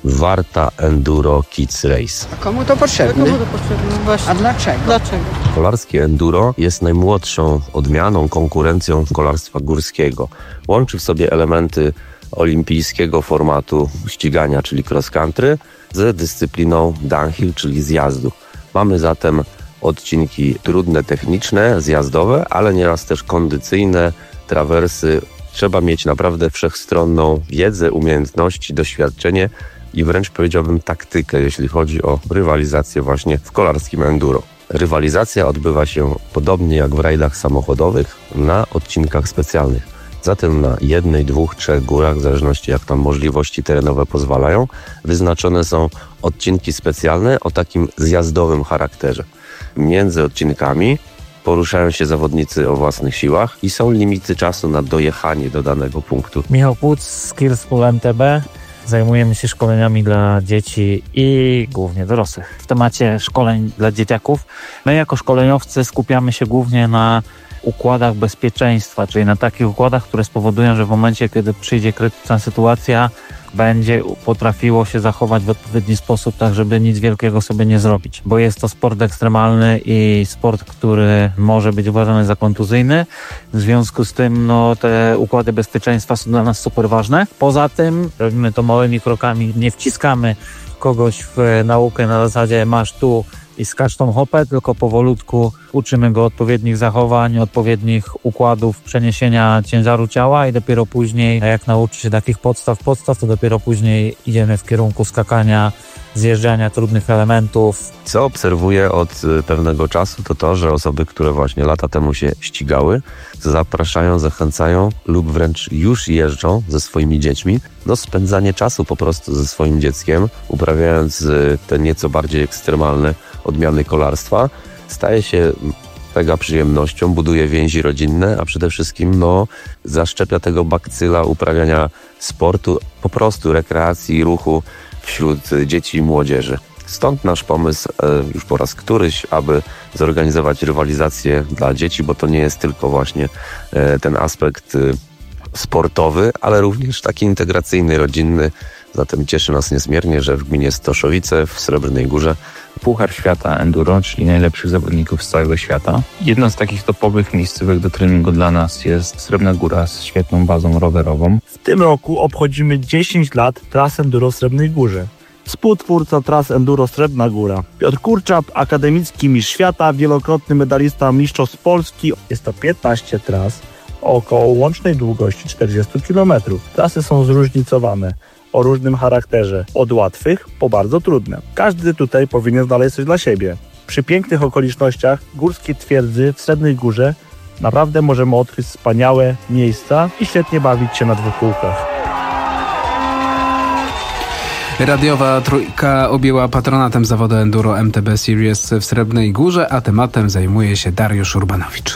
Warta Enduro Kids Race. Komu to potrzebne? Komu to potrzebne? Właśnie. A dlaczego? Dlaczego? Kolarskie enduro jest najmłodszą odmianą, konkurencją kolarstwa górskiego. Łączy w sobie elementy olimpijskiego formatu ścigania, czyli cross country, z dyscypliną downhill, czyli zjazdu. Mamy zatem odcinki trudne, techniczne, zjazdowe, ale nieraz też kondycyjne, trawersy. Trzeba mieć naprawdę wszechstronną wiedzę, umiejętności, doświadczenie i wręcz powiedziałbym taktykę, jeśli chodzi o rywalizację właśnie w kolarskim enduro. Rywalizacja odbywa się podobnie jak w rajdach samochodowych na odcinkach specjalnych. Zatem na jednej, dwóch, trzech górach, w zależności jak tam możliwości terenowe pozwalają, wyznaczone są odcinki specjalne o takim zjazdowym charakterze. Między odcinkami poruszają się zawodnicy o własnych siłach i są limity czasu na dojechanie do danego punktu. Michał Płuc z Skillspool M T B. Zajmujemy się szkoleniami dla dzieci i głównie dorosłych. W temacie szkoleń dla dzieciaków my jako szkoleniowcy skupiamy się głównie na układach bezpieczeństwa, czyli na takich układach, które spowodują, że w momencie, kiedy przyjdzie krytyczna sytuacja, będzie potrafiło się zachować w odpowiedni sposób, tak żeby nic wielkiego sobie nie zrobić. Bo jest to sport ekstremalny i sport, który może być uważany za kontuzyjny. W związku z tym no, te układy bezpieczeństwa są dla nas super ważne. Poza tym robimy to małymi krokami, nie wciskamy kogoś w naukę na zasadzie masz tu i skacz tą hopę, tylko powolutku uczymy go odpowiednich zachowań, odpowiednich układów przeniesienia ciężaru ciała i dopiero później, jak nauczy się takich podstaw, podstaw, to dopiero później idziemy w kierunku skakania, zjeżdżania trudnych elementów. Co obserwuję od pewnego czasu, to to, że osoby, które właśnie lata temu się ścigały, zapraszają, zachęcają lub wręcz już jeżdżą ze swoimi dziećmi. No spędzanie czasu po prostu ze swoim dzieckiem, uprawiając te nieco bardziej ekstremalne odmiany kolarstwa, staje się mega przyjemnością, buduje więzi rodzinne, a przede wszystkim no, zaszczepia tego bakcyla uprawiania sportu, po prostu rekreacji i ruchu wśród dzieci i młodzieży. Stąd nasz pomysł już po raz któryś, aby zorganizować rywalizację dla dzieci, bo to nie jest tylko właśnie ten aspekt sportowy, ale również taki integracyjny, rodzinny. Zatem cieszy nas niezmiernie, że w gminie Stoszowice w Srebrnej Górze Puchar Świata Enduro, czyli najlepszych zawodników z całego świata. Jedną z takich topowych miejscówek do treningu dla nas jest Srebrna Góra z świetną bazą rowerową. W tym roku obchodzimy dziesięć lat tras Enduro w Srebrnej Górze. Współtwórca tras Enduro Srebrna Góra Piotr Kurczap, akademicki mistrz świata, wielokrotny medalista mistrzostw Polski. Jest to piętnaście tras o około łącznej długości czterdzieści kilometrów. Trasy są zróżnicowane, o różnym charakterze, od łatwych po bardzo trudne. Każdy tutaj powinien znaleźć coś dla siebie. Przy pięknych okolicznościach górskiej twierdzy w Srebrnej Górze naprawdę możemy odkryć wspaniałe miejsca i świetnie bawić się na dwóch kółkach. Radiowa Trójka objęła patronatem zawodu Enduro M T B Series w Srebrnej Górze, a tematem zajmuje się Dariusz Urbanowicz.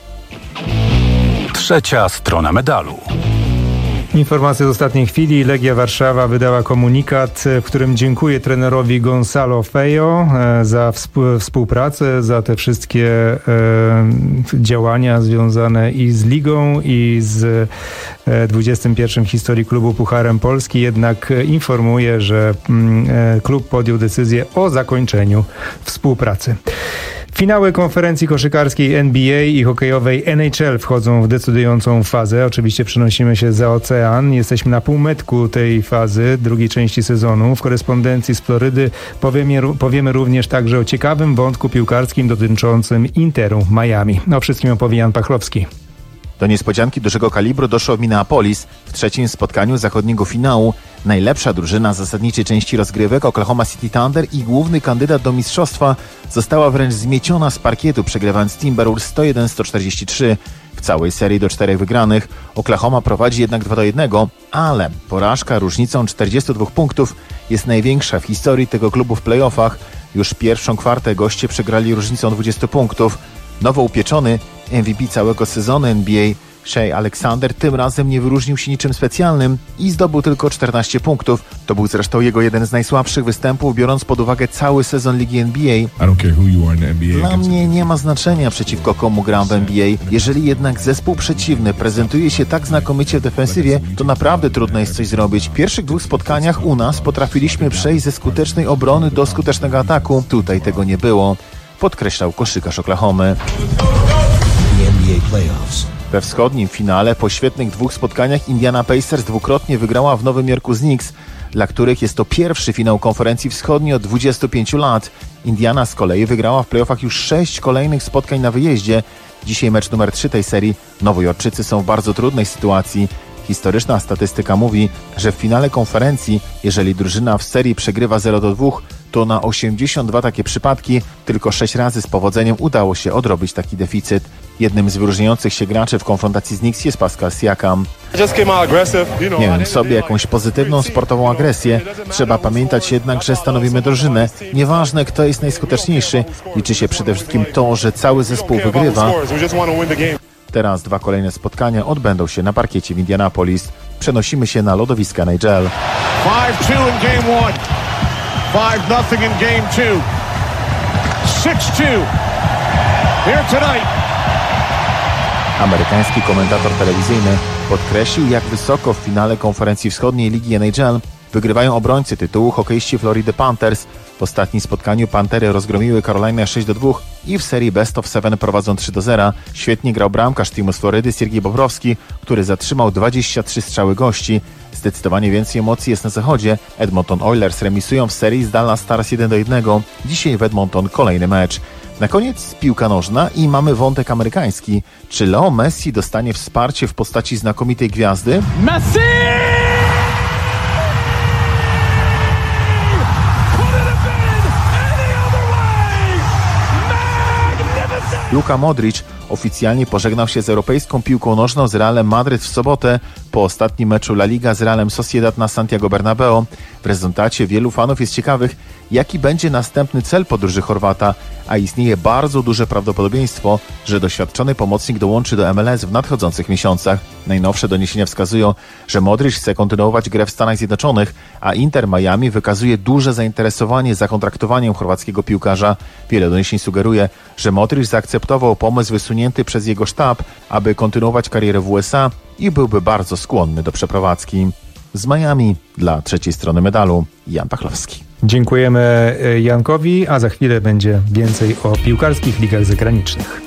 Trzecia strona medalu. Informacja z ostatniej chwili. Legia Warszawa wydała komunikat, w którym dziękuje trenerowi Gonzalo Feio za współpracę, za te wszystkie e, działania związane i z ligą, i z dwudziestym pierwszym w historii klubu Pucharem Polski. Jednak informuje, że e, klub podjął decyzję o zakończeniu współpracy. Finały konferencji koszykarskiej N B A i hokejowej N H L wchodzą w decydującą fazę. Oczywiście przenosimy się za ocean. Jesteśmy na półmetku tej fazy, drugiej części sezonu. W korespondencji z Florydy powiemy, powiemy również także o ciekawym wątku piłkarskim dotyczącym Interu Miami. O wszystkim opowie Jan Pachlowski. Do niespodzianki dużego kalibru doszło w Minneapolis w trzecim spotkaniu zachodniego finału. Najlepsza drużyna zasadniczej części rozgrywek, Oklahoma City Thunder, i główny kandydat do mistrzostwa, została wręcz zmieciona z parkietu, przegrywając Timberwolves sto jeden do stu czterdziestu trzech. W całej serii do czterech wygranych Oklahoma prowadzi jednak dwa do jednego, ale porażka różnicą czterdziestu dwóch punktów jest największa w historii tego klubu w playoffach. Już pierwszą kwartę goście przegrali różnicą dwudziestu punktów. Nowo upieczony M V P całego sezonu N B A Shea Alexander tym razem nie wyróżnił się niczym specjalnym i zdobył tylko czternaście punktów. To był zresztą jego jeden z najsłabszych występów, biorąc pod uwagę cały sezon Ligi N B A. Dla mnie nie ma znaczenia, przeciwko komu gram w N B A. Jeżeli jednak zespół przeciwny prezentuje się tak znakomicie w defensywie, to naprawdę trudno jest coś zrobić. W pierwszych dwóch spotkaniach u nas potrafiliśmy przejść ze skutecznej obrony do skutecznego ataku. Tutaj tego nie było, podkreślał koszykarz Oklahomy. We wschodnim finale po świetnych dwóch spotkaniach Indiana Pacers dwukrotnie wygrała w Nowym Jorku z Knicks, dla których jest to pierwszy finał konferencji wschodniej od dwudziestu pięciu lat. Indiana z kolei wygrała w playoffach już sześć kolejnych spotkań na wyjeździe. Dzisiaj mecz numer trzy tej serii. Nowojorczycy są w bardzo trudnej sytuacji. Historyczna statystyka mówi, że w finale konferencji, jeżeli drużyna w serii przegrywa zero do dwóch, to na osiemdziesiąt dwa takie przypadki tylko sześć razy z powodzeniem udało się odrobić taki deficyt. Jednym z wyróżniających się graczy w konfrontacji z Knicks jest Pascal Siakam. Miałem w sobie jakąś pozytywną sportową agresję. Trzeba pamiętać jednak, że stanowimy drużynę. Nieważne, kto jest najskuteczniejszy, liczy się przede wszystkim to, że cały zespół wygrywa. Teraz dwa kolejne spotkania odbędą się na parkiecie w Indianapolis. Przenosimy się na lodowiska N H L. five two in game one. five nothing in game two. six two. Here tonight. Amerykański komentator telewizyjny podkreślił, jak wysoko w finale konferencji wschodniej Ligi N H L wygrywają obrońcy tytułu hokeiści Florida Panthers. W ostatnim spotkaniu Pantery rozgromiły Carolinę sześć do dwóch i w serii Best of Seven prowadzą trzy do zera. Świetnie grał bramkarz teamu z Florydy Siergiej Bobrowski, który zatrzymał dwadzieścia trzy strzały gości. Zdecydowanie więcej emocji jest na zachodzie. Edmonton Oilers remisują w serii z Dallas Stars jeden do jednego. Dzisiaj w Edmonton kolejny mecz. Na koniec piłka nożna i mamy wątek amerykański. Czy Leo Messi dostanie wsparcie w postaci znakomitej gwiazdy? Messi! Luka Modric oficjalnie pożegnał się z europejską piłką nożną z Realem Madryt w sobotę po ostatnim meczu La Liga z Realem Sociedad na Santiago Bernabeu. W rezultacie wielu fanów jest ciekawych, jaki będzie następny cel podróży Chorwata, a istnieje bardzo duże prawdopodobieństwo, że doświadczony pomocnik dołączy do M L S w nadchodzących miesiącach. Najnowsze doniesienia wskazują, że Modric chce kontynuować grę w Stanach Zjednoczonych, a Inter Miami wykazuje duże zainteresowanie zakontraktowaniem chorwackiego piłkarza. Wiele doniesień sugeruje, że Modric zaakceptował pomysł wysunięty przez jego sztab, aby kontynuować karierę w U S A i byłby bardzo skłonny do przeprowadzki. Z Miami dla trzeciej strony medalu Jan Pachlowski. Dziękujemy Jankowi, a za chwilę będzie więcej o piłkarskich ligach zagranicznych.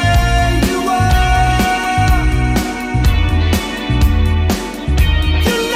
You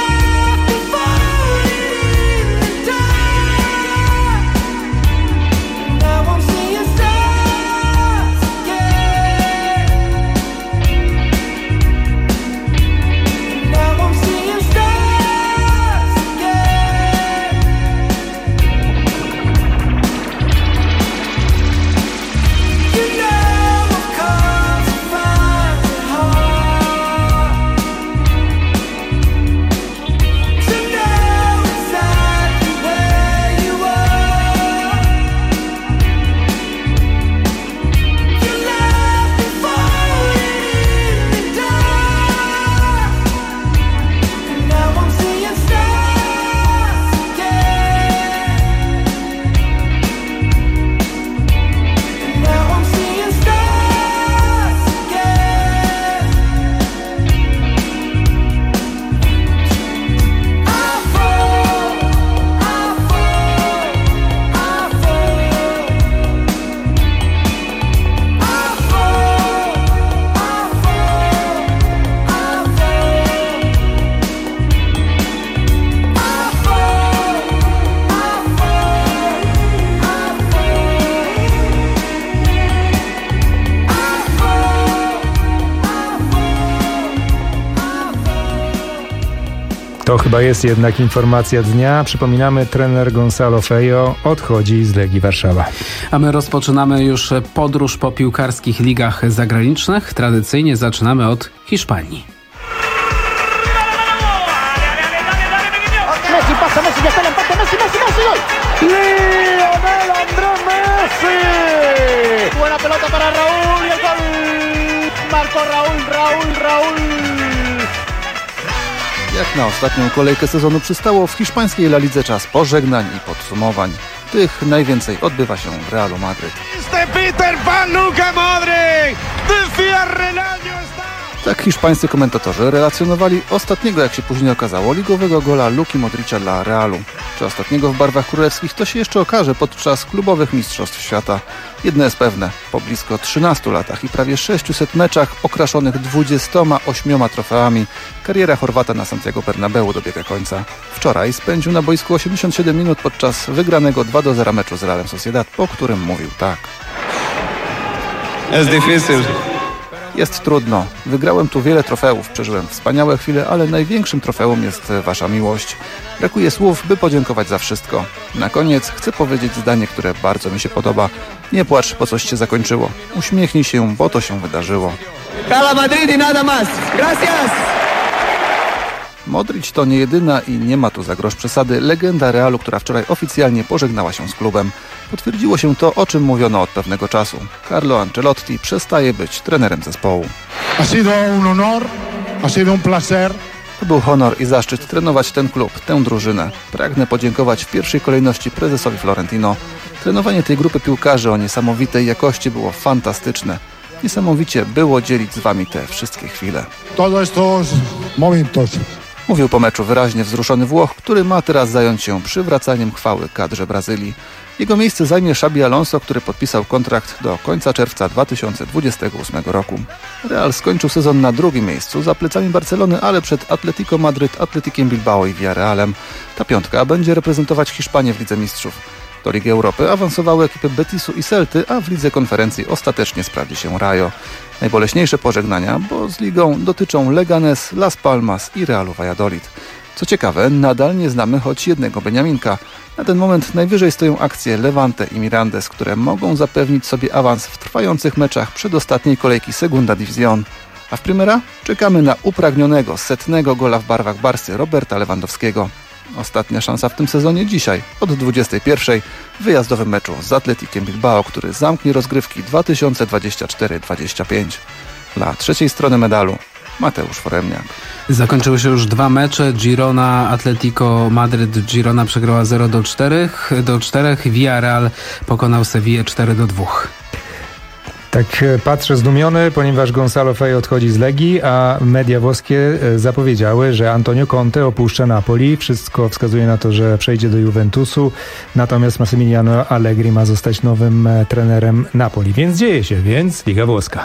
To chyba jest jednak informacja dnia. Przypominamy, trener Gonzalo Feio odchodzi z Legii Warszawa. A my rozpoczynamy już podróż po piłkarskich ligach zagranicznych. Tradycyjnie zaczynamy od Hiszpanii. Messi pasa, Messi, ya está el empate, Messi, Messi, Messi, gol. Lionel Andrés Messi. Buena pelota para Raúl y el gol. Marcó Raúl, Raúl, Raúl. Jak na ostatnią kolejkę sezonu przystało, w hiszpańskiej La Lidze czas pożegnań i podsumowań. Tych najwięcej odbywa się w Realu Madryt. Peter Pan, Luka Modric. Descierra el año está. Tak hiszpańscy komentatorzy relacjonowali ostatniego, jak się później okazało, ligowego gola Luki Modricza dla Realu. Czy ostatniego w barwach królewskich, to się jeszcze okaże podczas klubowych mistrzostw świata. Jedno jest pewne, po blisko trzynastu latach i prawie sześciuset meczach okraszonych dwudziestoma ośmioma trofeami, kariera Chorwata na Santiago Bernabeu dobiega końca. Wczoraj spędził na boisku osiemdziesiąt siedem minut podczas wygranego dwa do zera meczu z Realem Sociedad, po którym mówił tak. Es difícil. Jest trudno. Wygrałem tu wiele trofeów, przeżyłem wspaniałe chwile, ale największym trofeum jest wasza miłość. Brakuje słów, by podziękować za wszystko. Na koniec chcę powiedzieć zdanie, które bardzo mi się podoba. Nie płacz, bo coś się zakończyło. Uśmiechnij się, bo to się wydarzyło. Real Madrid y nada más. Gracias. Modric to nie jedyna i nie ma tu za grosz przesady legenda Realu, która wczoraj oficjalnie pożegnała się z klubem. Potwierdziło się to, o czym mówiono od pewnego czasu. Carlo Ancelotti przestaje być trenerem zespołu. Ha sido un honor, ha sido un placer. To był honor i zaszczyt trenować ten klub, tę drużynę. Pragnę podziękować w pierwszej kolejności prezesowi Florentino. Trenowanie tej grupy piłkarzy o niesamowitej jakości było fantastyczne. Niesamowicie było dzielić z wami te wszystkie chwile. Todos estos momentos. Mówił po meczu wyraźnie wzruszony Włoch, który ma teraz zająć się przywracaniem chwały kadrze Brazylii. Jego miejsce zajmie Xabi Alonso, który podpisał kontrakt do końca czerwca dwa tysiące dwudziestego ósmego roku. Real skończył sezon na drugim miejscu, za plecami Barcelony, ale przed Atletico Madryt, Atletikiem Bilbao i Villarrealem. Ta piątka będzie reprezentować Hiszpanię w Lidze Mistrzów. Do Ligi Europy awansowały ekipy Betisu i Celty, a w Lidze Konferencji ostatecznie sprawdzi się Rayo. Najboleśniejsze pożegnania, bo z ligą dotyczą Leganes, Las Palmas i Realu Valladolid. Co ciekawe, nadal nie znamy choć jednego Beniaminka. Na ten moment najwyżej stoją akcje Levante i Mirandes, które mogą zapewnić sobie awans w trwających meczach przedostatniej kolejki Segunda División. A w Primera czekamy na upragnionego, setnego gola w barwach Barsy Roberta Lewandowskiego. Ostatnia szansa w tym sezonie dzisiaj, od dwudziestej pierwszej, w wyjazdowym meczu z Atletikiem Bilbao, który zamknie rozgrywki dwa tysiące dwudziesty czwarty dwudziesty piąty. Dla trzeciej strony medalu Mateusz Foremniak. Zakończyły się już dwa mecze. Girona, Atletico Madryt. Girona przegrała zero do czterech. Do czterech. Villarreal pokonał Sevillę cztery do dwóch. Tak patrzę zdumiony, ponieważ Gonzalo Feio odchodzi z Legii, a media włoskie zapowiedziały, że Antonio Conte opuszcza Napoli. Wszystko wskazuje na to, że przejdzie do Juventusu, natomiast Massimiliano Allegri ma zostać nowym trenerem Napoli. Więc dzieje się, więc Liga Włoska.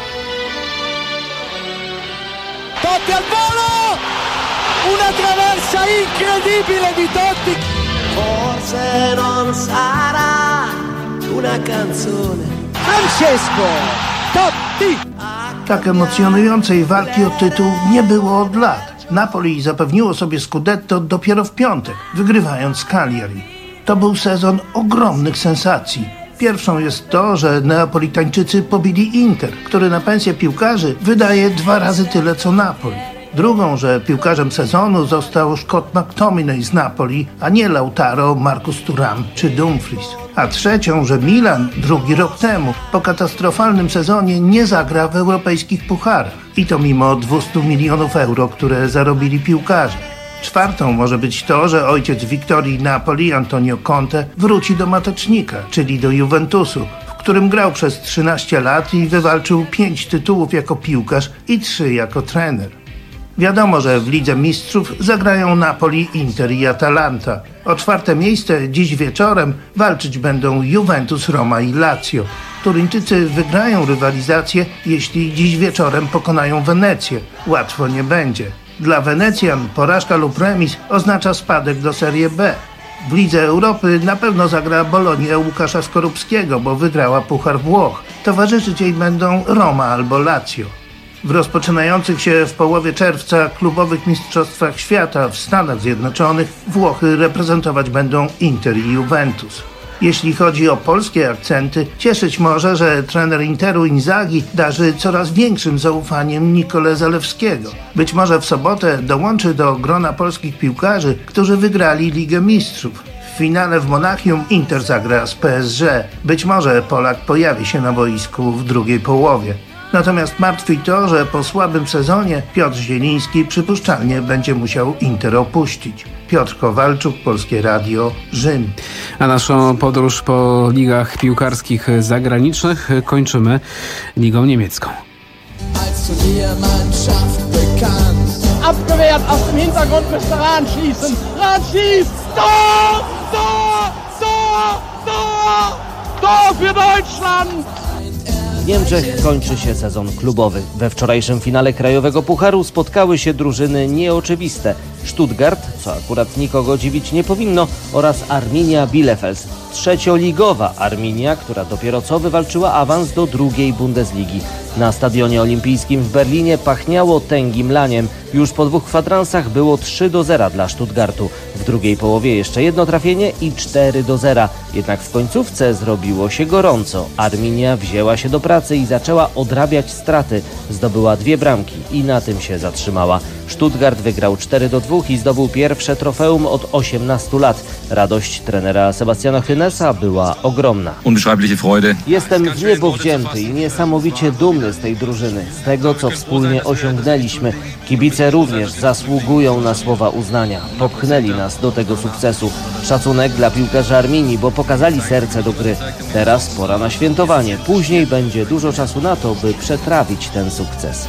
Totti al volo! Una traversa incredibile di Totti! Forse non sarà una canzone. Francesco Totti! Tak emocjonującej walki o tytuł nie było od lat. Napoli zapewniło sobie Scudetto dopiero w piątek, wygrywając z Cagliari. To był sezon ogromnych sensacji. Pierwszą jest to, że Neapolitańczycy pobili Inter, który na pensję piłkarzy wydaje dwa razy tyle co Napoli. Drugą, że piłkarzem sezonu został Scott McTominay z Napoli, a nie Lautaro, Marcus Thuram czy Dumfries. A trzecią, że Milan drugi rok temu po katastrofalnym sezonie nie zagra w europejskich pucharach. I to mimo dwieście milionów euro, które zarobili piłkarze. Czwartą może być to, że ojciec Wiktorii Napoli, Antonio Conte, wróci do matecznika, czyli do Juventusu, w którym grał przez trzynaście lat i wywalczył pięć tytułów jako piłkarz i trzy jako trener. Wiadomo, że w Lidze Mistrzów zagrają Napoli, Inter i Atalanta. O czwarte miejsce dziś wieczorem walczyć będą Juventus, Roma i Lazio. Turyńczycy wygrają rywalizację, jeśli dziś wieczorem pokonają Wenecję. Łatwo nie będzie. Dla Wenecjan porażka lub remis oznacza spadek do Serie B. W Lidze Europy na pewno zagra Bolonia Łukasza Skorupskiego, bo wygrała Puchar Włoch. Towarzyszyć jej będą Roma albo Lazio. W rozpoczynających się w połowie czerwca klubowych mistrzostwach świata w Stanach Zjednoczonych Włochy reprezentować będą Inter i Juventus. Jeśli chodzi o polskie akcenty, cieszyć może, że trener Interu Inzaghi darzy coraz większym zaufaniem Nicolę Zalewskiego. Być może w sobotę dołączy do grona polskich piłkarzy, którzy wygrali Ligę Mistrzów. W finale w Monachium Inter zagra z P S G. Być może Polak pojawi się na boisku w drugiej połowie. Natomiast martwi to, że po słabym sezonie Piotr Zieliński przypuszczalnie będzie musiał Inter opuścić. Piotr Kowalczuk, Polskie Radio, Rzym. A naszą podróż po ligach piłkarskich zagranicznych kończymy ligą niemiecką. Abgewehrt aus dem Hintergrund müsste Rahn schießen. Rahn schießt! Tor! Tor! Tor! Tor! Tor für Deutschland! W Niemczech kończy się sezon klubowy. We wczorajszym finale Krajowego Pucharu spotkały się drużyny nieoczywiste. Stuttgart, co akurat nikogo dziwić nie powinno, oraz Arminia Bielefeld. Trzecioligowa Arminia, która dopiero co wywalczyła awans do drugiej Bundesligi. Na Stadionie Olimpijskim w Berlinie pachniało tęgim laniem. Już po dwóch kwadransach było trzy do zera dla Stuttgartu. W drugiej połowie jeszcze jedno trafienie i cztery do zera. Jednak w końcówce zrobiło się gorąco. Arminia wzięła się do pracy i zaczęła odrabiać straty. Zdobyła dwie bramki i na tym się zatrzymała. Stuttgart wygrał cztery do dwóch i zdobył pierwsze trofeum od osiemnastu lat. Radość trenera Sebastiana Hoenessa była ogromna. Jestem w niebo wzięty i niesamowicie dumny z tej drużyny, z tego, co wspólnie osiągnęliśmy. Kibice również zasługują na słowa uznania. Popchnęli nas do tego sukcesu. Szacunek dla piłkarzy Arminii, bo pokazali serce do gry. Teraz pora na świętowanie. Później będzie dużo czasu na to, by przetrawić ten sukces.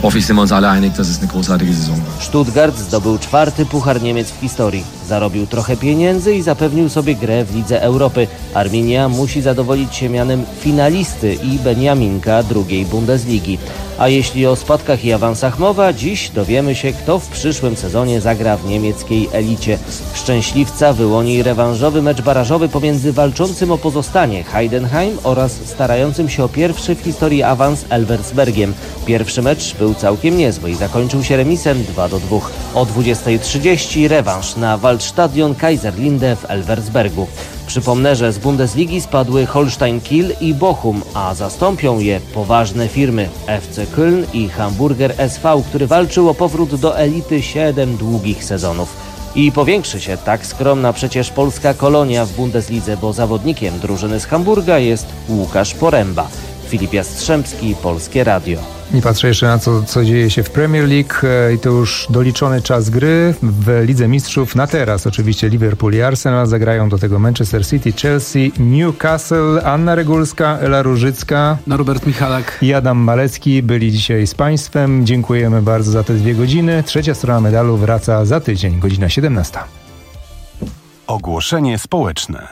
Stuttgart zdobył czwarty Puchar Niemiec w historii. Zarobił trochę pieniędzy i zapewnił sobie grę w Lidze Europy. Arminia musi zadowolić się mianem finalisty i Beniaminka drugiej Bundesligi. A jeśli o spadkach i awansach mowa, dziś dowiemy się, kto w przyszłym sezonie zagra w niemieckiej elicie. Szczęśliwca wyłoni rewanżowy mecz barażowy pomiędzy walczącym o pozostanie Heidenheim oraz starającym się o pierwszy w historii awans Elversbergiem. Pierwszy mecz był całkiem niezły i zakończył się remisem dwa do dwóch. O dwudziestej trzydzieści rewanż na Waldstadion Kaiserlinde w Elversbergu. Przypomnę, że z Bundesligi spadły Holstein Kiel i Bochum, a zastąpią je poważne firmy F C Köln i Hamburger S V, który walczył o powrót do elity siedem długich sezonów. I powiększy się tak skromna przecież polska kolonia w Bundeslidze, bo zawodnikiem drużyny z Hamburga jest Łukasz Poręba. Filip Jastrzębski, Polskie Radio. I patrzę jeszcze na to, co dzieje się w Premier League i to już doliczony czas gry w Lidze Mistrzów. Na teraz oczywiście Liverpool i Arsenal zagrają do tego Manchester City, Chelsea, Newcastle. Anna Regulska, Ela Różycka, Norbert Michalak i Adam Malecki byli dzisiaj z Państwem. Dziękujemy bardzo za te dwie godziny. Trzecia strona medalu wraca za tydzień, godzina siedemnasta. Ogłoszenie społeczne.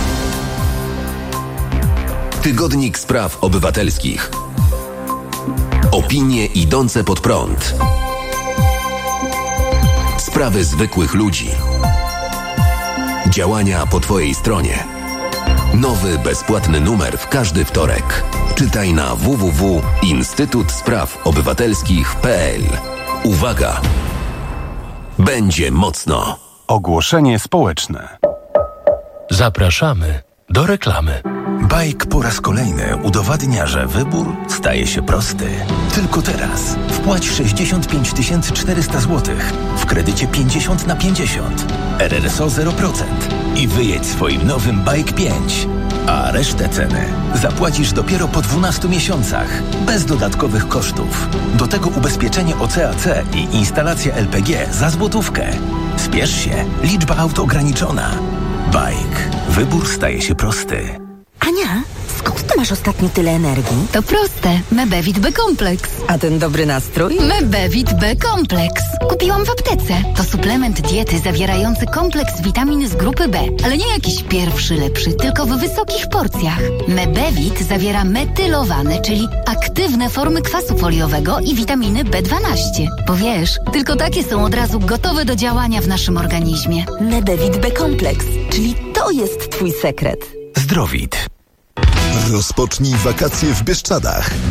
Tygodnik Spraw Obywatelskich. Opinie idące pod prąd. Sprawy zwykłych ludzi. Działania po Twojej stronie. Nowy, bezpłatny numer w każdy wtorek. Czytaj na w w w kropka instytut spraw obywatelskich kropka p l. Uwaga! Będzie mocno. Ogłoszenie społeczne. Zapraszamy do reklamy. Bajk po raz kolejny udowadnia, że wybór staje się prosty. Tylko teraz wpłać sześćdziesiąt pięć tysięcy czterysta złotych w kredycie pięćdziesiąt na pięćdziesiąt, R R S O zero procent i wyjedź swoim nowym Bajk pięć. A resztę ceny zapłacisz dopiero po dwunastu miesiącach, bez dodatkowych kosztów. Do tego ubezpieczenie O C A C i instalacja L P G za złotówkę. Spiesz się, liczba aut ograniczona. Bajk. Wybór staje się prosty. Ania, skąd ty masz ostatnio tyle energii? To proste. Mebevit B-kompleks. A ten dobry nastrój? Mebevit B-kompleks. Kupiłam w aptece. To suplement diety zawierający kompleks witamin z grupy B. Ale nie jakiś pierwszy lepszy, tylko w wysokich porcjach. Mebevit zawiera metylowane, czyli aktywne formy kwasu foliowego i witaminy B dwanaście. Bo wiesz, tylko takie są od razu gotowe do działania w naszym organizmie. Mebevit B-kompleks, czyli to jest twój sekret. Zdrowit. Rozpocznij wakacje w Bieszczadach.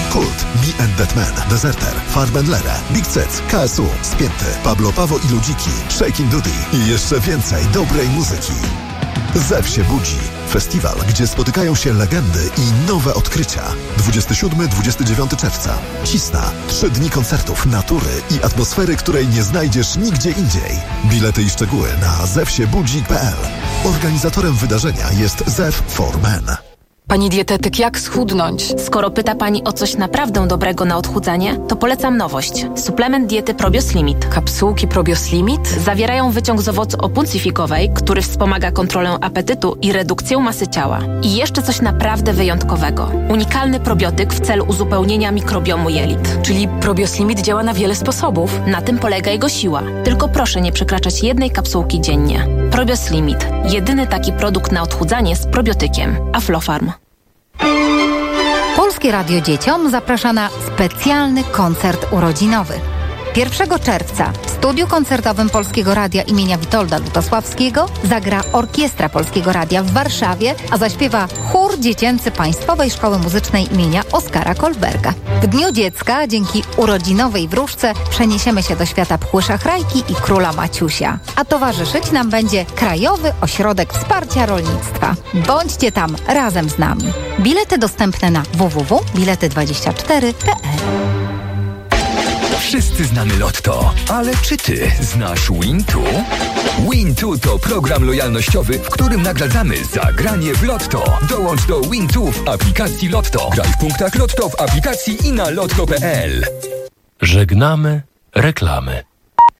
Kult, Me and That Man, Deserter, Farbenlere, Big Cec, K S U, Spięty, Pablo Pawo i Ludziki, Shakin' Dudy i jeszcze więcej dobrej muzyki. Zew się budzi. Festiwal, gdzie spotykają się legendy i nowe odkrycia. dwudziestego siódmego do dwudziestego dziewiątego czerwca. Cisna. Trzy dni koncertów, natury i atmosfery, której nie znajdziesz nigdzie indziej. Bilety i szczegóły na zew się budzi kropka p l. Organizatorem wydarzenia jest Zew for Men. Pani dietetyk, jak schudnąć? Skoro pyta Pani o coś naprawdę dobrego na odchudzanie, to polecam nowość. Suplement diety Probios Limit. Kapsułki Probios Limit? Zawierają wyciąg z owocu opuncyfikowej, który wspomaga kontrolę apetytu i redukcję masy ciała. I jeszcze coś naprawdę wyjątkowego. Unikalny probiotyk w celu uzupełnienia mikrobiomu jelit. Czyli Probios Limit działa na wiele sposobów. Na tym polega jego siła. Tylko proszę nie przekraczać jednej kapsułki dziennie. Probios Limit. Jedyny taki produkt na odchudzanie z probiotykiem. Aflofarm. Polskie Radio Dzieciom zaprasza na specjalny koncert urodzinowy. pierwszego czerwca w studiu koncertowym Polskiego Radia imienia Witolda Lutosławskiego zagra Orkiestra Polskiego Radia w Warszawie, a zaśpiewa chór dziecięcy Państwowej Szkoły Muzycznej imienia Oskara Kolberga. W Dniu Dziecka dzięki urodzinowej wróżce przeniesiemy się do świata Pchły Szachrajki i Króla Maciusia. A towarzyszyć nam będzie Krajowy Ośrodek Wsparcia Rolnictwa. Bądźcie tam razem z nami. Bilety dostępne na w w w kropka bilety dwadzieścia cztery kropka p l. Wszyscy znamy Lotto, ale czy ty znasz Wintu? Wintu to program lojalnościowy, w którym nagradzamy za granie w Lotto. Dołącz do Wintu w aplikacji Lotto. Graj w punktach Lotto w aplikacji i na lotto kropka p l. Żegnamy reklamy.